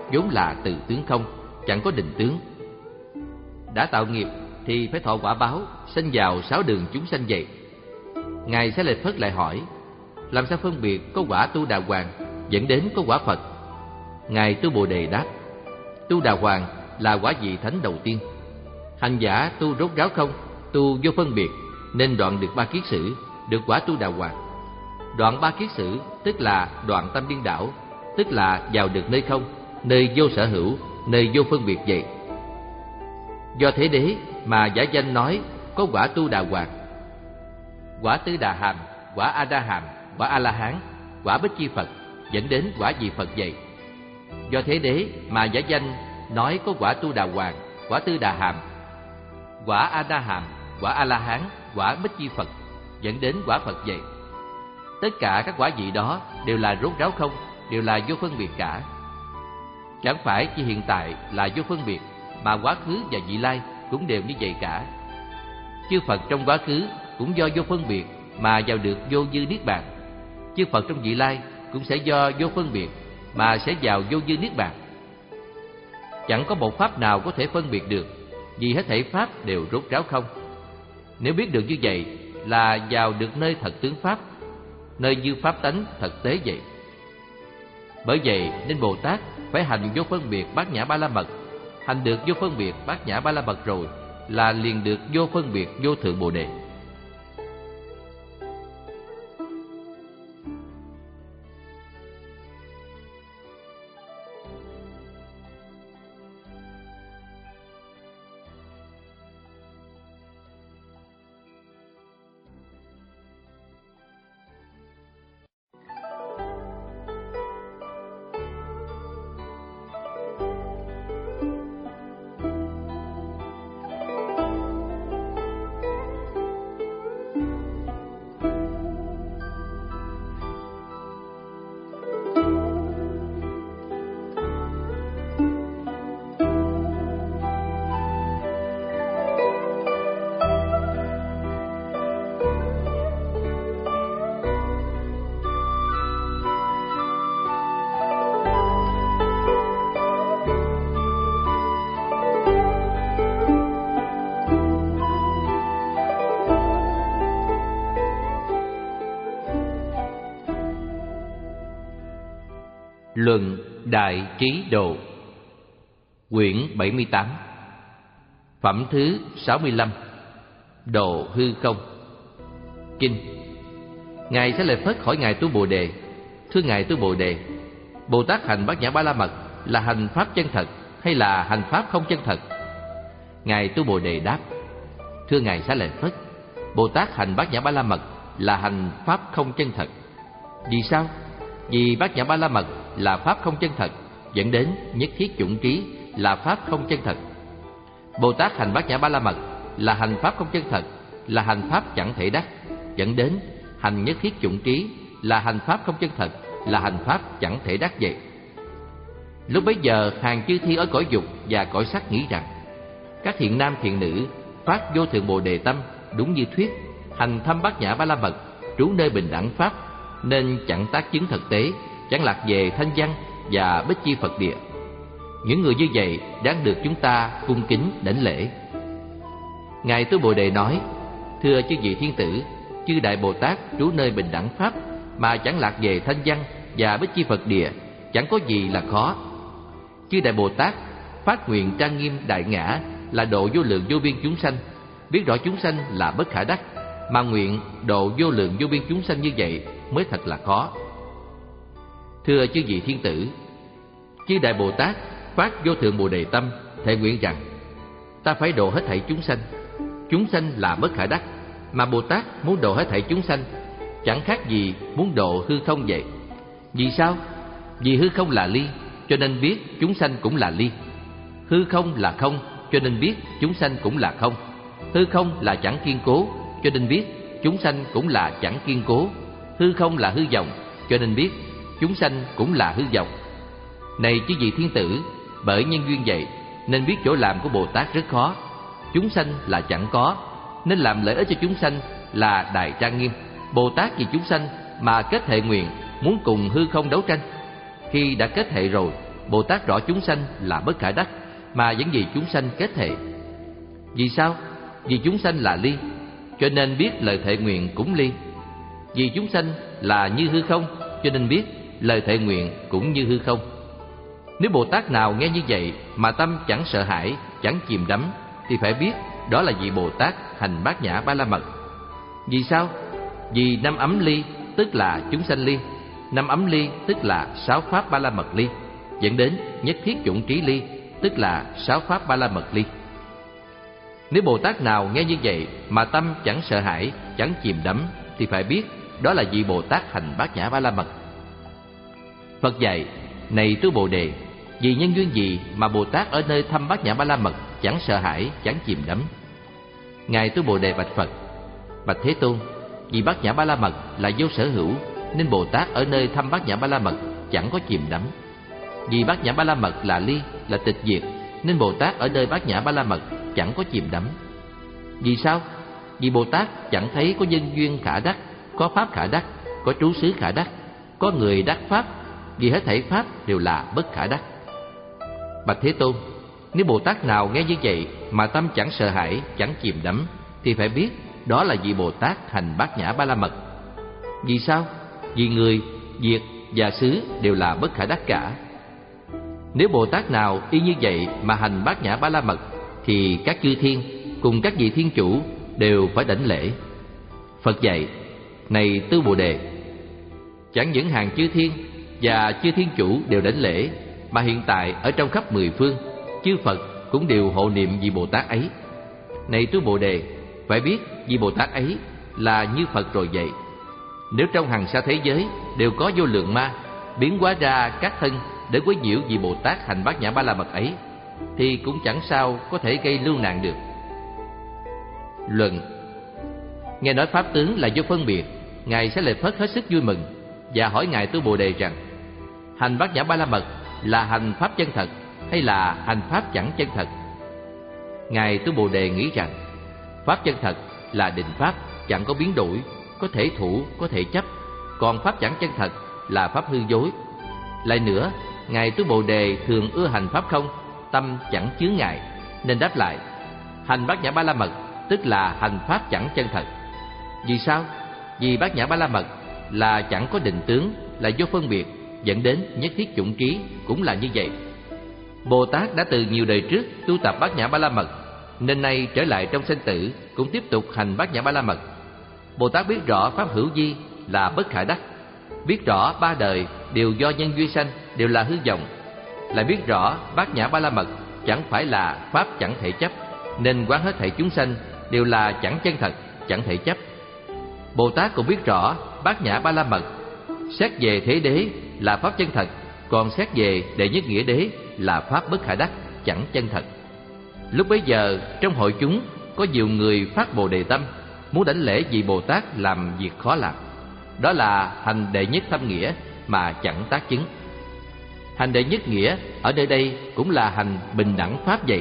vốn là từ tướng không, chẳng có định tướng. Đã tạo nghiệp thì phải thọ quả báo, sanh vào sáu đường chúng sanh vậy. Ngài Xá Lợi Phất lại hỏi, làm sao phân biệt có quả Tu Đà Hoàng dẫn đến có quả Phật? Ngài Tu Bồ Đề đáp, Tu Đà Hoàng là quả vị thánh đầu tiên. Hành giả tu rốt ráo không, tu vô phân biệt, nên đoạn được ba kiết sử, được quả Tu Đà Hoàng. Đoạn ba kiết sử tức là đoạn tâm điên đảo, tức là vào được nơi không, nơi vô sở hữu, nơi vô phân biệt vậy. Do thế đế mà giả danh nói có quả Tu Đà Hoàng. Quả Tư Đà Hàm, quả A Đa Hàm, quả A La Hán, quả Bích Chi Phật dẫn đến quả vị Phật vậy. Do thế đế mà giả danh nói có quả Tu Đà Hoàng, quả Tư Đà Hàm, quả A Đa Hàm, quả A La Hán, quả Bích Chi Phật dẫn đến quả Phật vậy. Tất cả các quả vị đó đều là rốt ráo không, đều là vô phân biệt cả. Chẳng phải chỉ hiện tại là vô phân biệt, mà quá khứ và vị lai cũng đều như vậy cả. Chư Phật trong quá khứ cũng do vô phân biệt mà vào được vô dư niết bàn. Chư Phật trong vị lai cũng sẽ do vô phân biệt mà sẽ vào vô dư niết bàn. Chẳng có một pháp nào có thể phân biệt được, vì hết thảy pháp đều rốt ráo không. Nếu biết được như vậy là vào được nơi thật tướng pháp, nơi như pháp tánh thực tế vậy. Bởi vậy nên Bồ Tát phải hành vô phân biệt bát nhã ba la mật. Hành được vô phân biệt bát nhã ba la mật rồi là liền được vô phân biệt vô thượng Bồ Đề. Luận Đại Trí Độ, quyển bảy mươi tám, phẩm thứ sáu mươi lăm, Độ hư không. Kinh. Ngài Xá Lợi Phất hỏi Ngài Tu Bồ Đề, thưa Ngài Tu Bồ Đề, Bồ Tát hành bát nhã ba la mật là hành pháp chân thật hay là hành pháp không chân thật? Ngài Tu Bồ Đề đáp, thưa Ngài Xá Lợi Phất, Bồ Tát hành bát nhã ba la mật là hành pháp không chân thật. Vì sao? Vì bát nhã ba la mật là pháp không chân thật, dẫn đến nhất thiết chủng trí là pháp không chân thật. Bồ Tát hành bát nhã ba la mật là hành pháp không chân thật, là hành pháp chẳng thể đắc, dẫn đến hành nhất thiết chủng trí là hành pháp không chân thật, là hành pháp chẳng thể đắc vậy. Lúc bấy giờ hàng chư thiên ở cõi dục và cõi sắc nghĩ rằng các thiện nam thiện nữ phát vô thượng Bồ Đề tâm, đúng như thuyết, hành thâm bát nhã ba la mật, trú nơi bình đẳng pháp, nên chẳng tác chứng thực tế, chẳng lạc về thanh văn và bích chi Phật địa. Những người như vậy đáng được chúng ta cung kính đảnh lễ. Ngài Tu Bồ Đề nói, thưa chư vị thiên tử, chư Đại Bồ Tát trú nơi bình đẳng pháp mà chẳng lạc về thanh văn và bích chi Phật địa, chẳng có gì là khó. Chư Đại Bồ Tát phát nguyện trang nghiêm đại ngã là độ vô lượng vô biên chúng sanh, biết rõ chúng sanh là bất khả đắc, mà nguyện độ vô lượng vô biên chúng sanh như vậy mới thật là khó. Thưa chư vị thiên tử, chư Đại Bồ Tát phát vô thượng Bồ Đề tâm, thệ nguyện rằng ta phải độ hết thảy chúng sanh. Chúng sanh là bất khả đắc, mà Bồ Tát muốn độ hết thảy chúng sanh, chẳng khác gì muốn độ hư không vậy. Vì sao? Vì hư không là ly, cho nên biết chúng sanh cũng là ly. Hư không là không, cho nên biết chúng sanh cũng là không. Hư không là chẳng kiên cố, cho nên biết chúng sanh cũng là chẳng kiên cố. Hư không là hư vọng, cho nên biết chúng sanh cũng là hư vọng. Này chư vị thiên tử, bởi nhân duyên vậy nên biết chỗ làm của Bồ Tát rất khó. Chúng sanh là chẳng có, nên làm lợi ích cho chúng sanh là đại trang nghiêm. Bồ Tát vì chúng sanh mà kết hệ nguyện, muốn cùng hư không đấu tranh. Khi đã kết hệ rồi Bồ Tát rõ chúng sanh là bất khả đắc mà vẫn vì chúng sanh kết thệ. Vì sao? Vì chúng sanh là ly, cho nên biết lời thệ nguyện cũng ly. Vì chúng sanh là như hư không, cho nên biết lời thệ nguyện cũng như hư không. Nếu Bồ Tát nào nghe như vậy mà tâm chẳng sợ hãi, chẳng chìm đắm, thì phải biết đó là vị Bồ Tát hành bát nhã ba la mật. Vì sao? Vì năm ấm ly tức là chúng sanh ly, năm ấm ly tức là sáu pháp ba la mật ly, dẫn đến nhất thiết chủng trí ly tức là sáu pháp ba la mật ly. Nếu Bồ Tát nào nghe như vậy mà tâm chẳng sợ hãi, chẳng chìm đắm, thì phải biết đó là vị Bồ Tát hành bát nhã ba la mật. Phật dạy: này tứ Bồ đề, vì nhân duyên gì mà Bồ Tát ở nơi thăm bát nhã ba la mật chẳng sợ hãi, chẳng chìm đắm? Ngài tứ Bồ đề bạch Phật: bạch Thế Tôn, vì bát nhã ba la mật là vô sở hữu, nên Bồ Tát ở nơi thăm bát nhã ba la mật chẳng có chìm đắm. Vì bát nhã ba la mật là ly, là tịch diệt, nên Bồ Tát ở nơi bát nhã ba la mật chẳng có chìm đắm. Vì sao? Vì Bồ Tát chẳng thấy có nhân duyên khả đắc, có pháp khả đắc, có trú xứ khả đắc, có người đắc pháp, vì hết thảy pháp đều là bất khả đắc. Bạch Thế Tôn, nếu Bồ Tát nào nghe như vậy mà tâm chẳng sợ hãi, chẳng chìm đắm, thì phải biết đó là vị Bồ Tát hành bát nhã ba la mật. Vì sao? Vì người, việc và xứ đều là bất khả đắc cả. Nếu Bồ Tát nào y như vậy mà hành bát nhã ba la mật, thì các chư thiên cùng các vị thiên chủ đều phải đảnh lễ. Phật dạy: này tứ Bồ đề, chẳng những hàng chư thiên và chư thiên chủ đều đảnh lễ, mà hiện tại ở trong khắp mười phương, chư Phật cũng đều hộ niệm vị Bồ Tát ấy. Này tứ Bồ đề, phải biết vị Bồ Tát ấy là như Phật rồi vậy. Nếu trong hằng sa thế giới đều có vô lượng ma biến hóa ra các thân để quấy nhiễu vị Bồ Tát hành bát nhã ba la mật ấy, thì cũng chẳng sao có thể gây lưu nạn được. Luận: nghe nói pháp tướng là vô phân biệt, Ngài Xá Lợi Phất hết sức vui mừng và hỏi Ngài tứ Bồ đề rằng: hành bát nhã ba la mật là hành pháp chân thật hay là hành pháp chẳng chân thật? Ngài tứ Bồ đề nghĩ rằng pháp chân thật là định pháp, chẳng có biến đổi, có thể thủ, có thể chấp, còn pháp chẳng chân thật là pháp hư dối. Lại nữa, Ngài tứ Bồ đề thường ưa hành pháp không, tâm chẳng chướng ngại, nên đáp lại: hành bát nhã ba la mật tức là hành pháp chẳng chân thật. Vì sao? Vì bát nhã ba la mật là chẳng có định tướng, là vô phân biệt, dẫn đến nhất thiết chủng trí cũng là như vậy. Bồ Tát đã từ nhiều đời trước tu tập bát nhã ba la mật, nên nay trở lại trong sanh tử cũng tiếp tục hành bát nhã ba la mật. Bồ Tát biết rõ pháp hữu vi là bất khả đắc, biết rõ ba đời đều do nhân duyên sanh, đều là hư vọng, lại biết rõ bát nhã ba la mật chẳng phải là pháp chẳng thể chấp, nên quán hết thảy chúng sanh đều là chẳng chân thật, chẳng thể chấp. Bồ Tát cũng biết rõ bát nhã ba la mật xét về thế đế là pháp chân thật, còn xét về đệ nhất nghĩa đế là pháp bất khả đắc, chẳng chân thật. Lúc bấy giờ trong hội chúng có nhiều người phát Bồ đề tâm, muốn đảnh lễ vị Bồ Tát làm việc khó làm. Đó là hành đệ nhất thâm nghĩa mà chẳng tác chứng. Hành đệ nhất nghĩa ở nơi đây cũng là hành bình đẳng pháp vậy.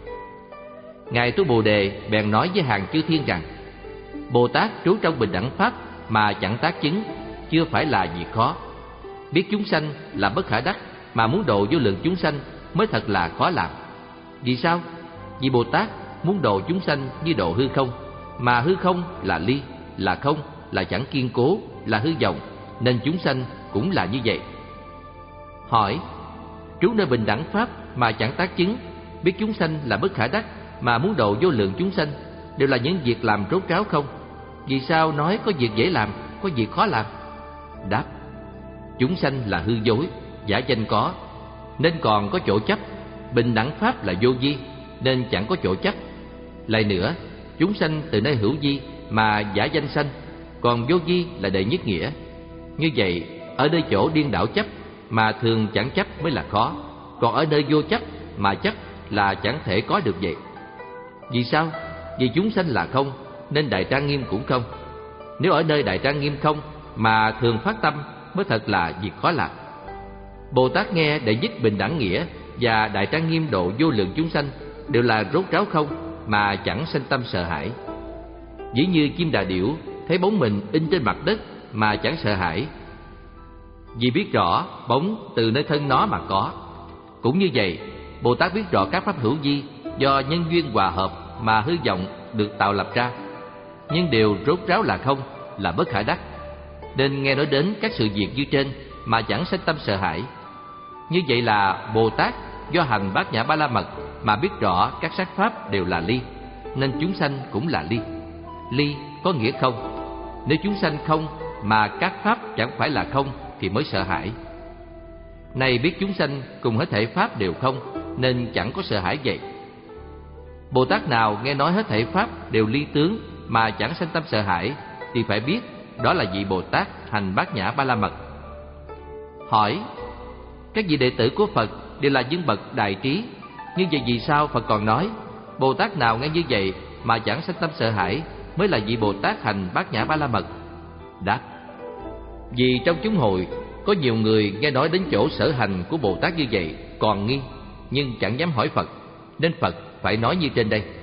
Ngài tu Bồ đề bèn nói với hàng chư thiên rằng: Bồ Tát trú trong bình đẳng pháp mà chẳng tác chứng, chưa phải là việc khó. Biết chúng sanh là bất khả đắc mà muốn độ vô lượng chúng sanh mới thật là khó làm. Vì sao? Vì Bồ Tát muốn độ chúng sanh như độ hư không, mà hư không là ly, là không, là chẳng kiên cố, là hư vọng, nên chúng sanh cũng là như vậy. Hỏi: trú nơi bình đẳng pháp mà chẳng tác chứng, biết chúng sanh là bất khả đắc mà muốn độ vô lượng chúng sanh, đều là những việc làm rốt ráo không? Vì sao nói có việc dễ làm, có việc khó làm? Đáp: chúng sanh là hư dối, giả danh có, nên còn có chỗ chấp. Bình đẳng pháp là vô vi, nên chẳng có chỗ chấp. Lại nữa, chúng sanh từ nơi hữu vi mà giả danh sanh, còn vô vi là đệ nhất nghĩa. Như vậy, ở nơi chỗ điên đảo chấp mà thường chẳng chấp mới là khó, còn ở nơi vô chấp mà chấp là chẳng thể có được vậy. Vì sao? Vì chúng sanh là không, nên Đại Trang Nghiêm cũng không. Nếu ở nơi Đại Trang Nghiêm không mà thường phát tâm mới thật là việc khó làm. Bồ Tát nghe đệ nhất bình đẳng nghĩa và Đại Trang Nghiêm độ vô lượng chúng sanh đều là rốt ráo không mà chẳng sanh tâm sợ hãi. Dĩ như chim đà điểu thấy bóng mình in trên mặt đất mà chẳng sợ hãi, vì biết rõ bóng từ nơi thân nó mà có. Cũng như vậy, Bồ Tát biết rõ các pháp hữu vi do nhân duyên hòa hợp mà hư vọng được tạo lập ra, nhưng đều rốt ráo là không, là bất khả đắc, nên nghe nói đến các sự việc như trên mà chẳng sanh tâm sợ hãi. Như vậy là Bồ Tát do hành Bát Nhã Ba La Mật mà biết rõ các sắc pháp đều là ly, nên chúng sanh cũng là ly. Ly có nghĩa không. Nếu chúng sanh không mà các pháp chẳng phải là không thì mới sợ hãi. Này biết chúng sanh cùng hết thảy pháp đều không, nên chẳng có sợ hãi vậy. Bồ Tát nào nghe nói hết thảy pháp đều ly tướng mà chẳng sanh tâm sợ hãi thì phải biết đó là vị Bồ Tát hành Bát Nhã Ba La Mật. Hỏi: các vị đệ tử của Phật đều là những bậc đại trí, như vậy vì sao Phật còn nói Bồ Tát nào nghe như vậy mà chẳng sanh tâm sợ hãi mới là vị Bồ Tát hành Bát Nhã Ba La Mật? Đáp: vì trong chúng hội có nhiều người nghe nói đến chỗ sở hành của Bồ Tát như vậy còn nghi, nhưng chẳng dám hỏi Phật, nên Phật phải nói như trên đây.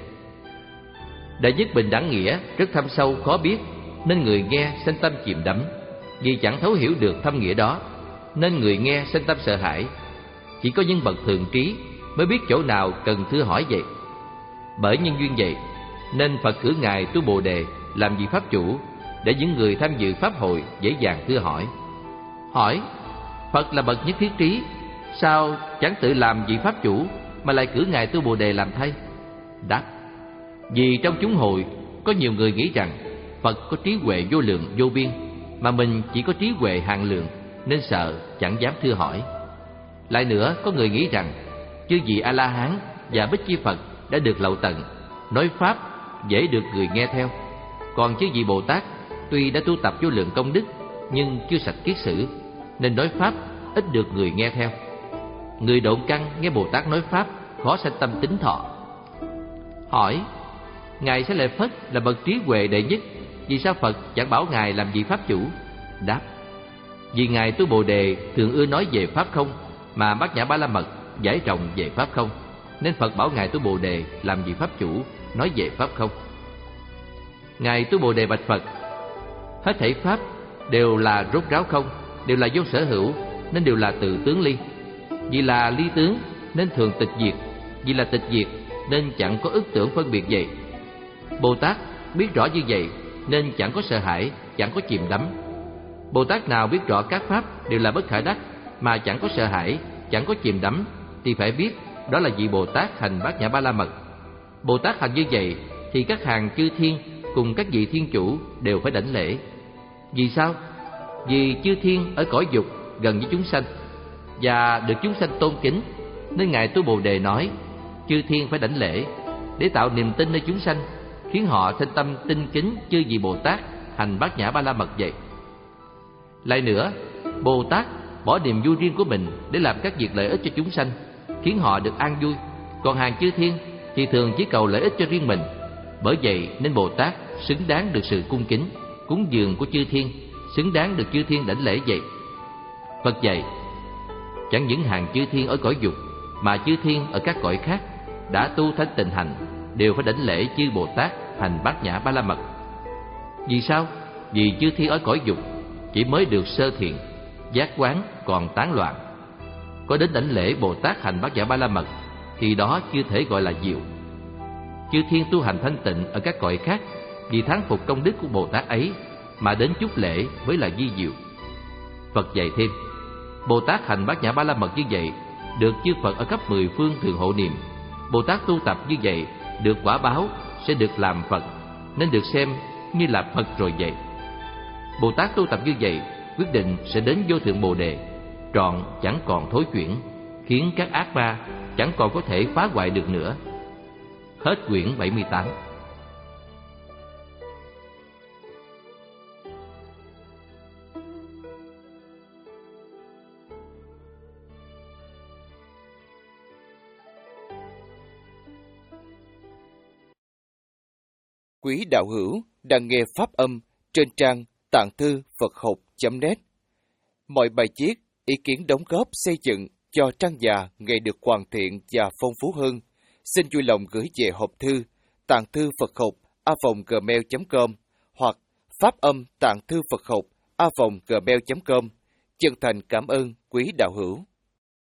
Đệ nhất bình đẳng nghĩa rất thâm sâu khó biết, nên người nghe sanh tâm chìm đắm. Vì chẳng thấu hiểu được thâm nghĩa đó, nên người nghe sanh tâm sợ hãi. Chỉ có những bậc thường trí mới biết chỗ nào cần thưa hỏi vậy. Bởi nhân duyên vậy, nên Phật cử Ngài Tu Bồ Đề làm vị pháp chủ, để những người tham dự pháp hội dễ dàng thưa hỏi. Hỏi: Phật là bậc nhất thiết trí, sao chẳng tự làm vị pháp chủ mà lại cử Ngài Tu Bồ Đề làm thay? Đáp: vì trong chúng hội có nhiều người nghĩ rằng Phật có trí huệ vô lượng vô biên, mà mình chỉ có trí huệ hạn lượng, nên sợ chẳng dám thưa hỏi. Lại nữa, có người nghĩ rằng chư vị A-la-hán và Bích Chi Phật đã được lậu tận, nói pháp dễ được người nghe theo. Còn chư vị Bồ Tát tuy đã tu tập vô lượng công đức, nhưng chưa sạch kiết sử, nên nói pháp ít được người nghe theo. Người độn căn nghe Bồ Tát nói pháp khó sanh tâm tín thọ. Hỏi: Ngài Xá Lợi Phất là bậc trí huệ đệ nhất, vì sao Phật chẳng bảo Ngài làm vị pháp chủ? Đáp: vì Ngài Tu Bồ Đề thường ưa nói về pháp không, mà Bát Nhã Ba La Mật giải rộng về pháp không, nên Phật bảo Ngài Tu Bồ Đề làm vị pháp chủ, nói về pháp không. Ngài Tu Bồ Đề bạch Phật: hết thảy pháp đều là rốt ráo không, đều là vô sở hữu, nên đều là tự tướng ly. Vì là ly tướng nên thường tịch diệt, vì là tịch diệt nên chẳng có ức tưởng phân biệt vậy. Bồ Tát biết rõ như vậy nên chẳng có sợ hãi, chẳng có chìm đắm. Bồ Tát nào biết rõ các pháp đều là bất khả đắc mà chẳng có sợ hãi, chẳng có chìm đắm, thì phải biết đó là vị Bồ Tát hành Bát Nhã Ba La Mật. Bồ Tát hành như vậy thì các hàng chư thiên cùng các vị thiên chủ đều phải đảnh lễ. Vì sao? Vì chư thiên ở cõi dục gần với chúng sanh và được chúng sanh tôn kính, nên Ngài Tu Bồ Đề nói chư thiên phải đảnh lễ, để tạo niềm tin nơi chúng sanh, khiến họ sinh tâm tinh kính chư vị Bồ Tát hành Bát Nhã Ba La Mật vậy. Lại nữa, Bồ Tát bỏ niềm vui riêng của mình để làm các việc lợi ích cho chúng sanh, khiến họ được an vui. Còn hàng chư thiên thì thường chỉ cầu lợi ích cho riêng mình. Bởi vậy nên Bồ Tát xứng đáng được sự cung kính, cúng dường của chư thiên, xứng đáng được chư thiên đảnh lễ vậy. Phật dạy, chẳng những hàng chư thiên ở cõi dục, mà chư thiên ở các cõi khác đã tu thanh tịnh hành đều phải đảnh lễ chư Bồ Tát hành Bát Nhã Ba La Mật. Vì sao? Vì chư thiên ở cõi dục chỉ mới được sơ thiện, giác quán còn tán loạn. Có đến đảnh lễ Bồ Tát hành Bát Nhã Ba La Mật thì đó chưa thể gọi là diệu. Chư thiên tu hành thanh tịnh ở các cõi khác vì thán phục công đức của Bồ Tát ấy mà đến chúc lễ mới là vi diệu. Phật dạy thêm, Bồ Tát hành Bát Nhã Ba La Mật như vậy được chư Phật ở khắp mười phương thường hộ niệm. Bồ Tát tu tập như vậy được quả báo sẽ được làm Phật, nên được xem như là Phật rồi vậy. Bồ Tát tu tập như vậy quyết định sẽ đến vô thượng Bồ Đề, trọn chẳng còn thối chuyển, khiến các ác ma chẳng còn có thể phá hoại được nữa. Hết quyển bảy mươi tám. Quý đạo hữu đang nghe pháp âm trên trang tạng thư Phật học chấm net. Mọi bài viết, ý kiến đóng góp xây dựng cho trang già ngày được hoàn thiện và phong phú hơn, xin vui lòng gửi về hộp thư tạng thư Phật học a vòng gmail chấm com hoặc pháp âm tạng thư Phật học a vòng gmail chấm com. Chân thành cảm ơn quý đạo hữu.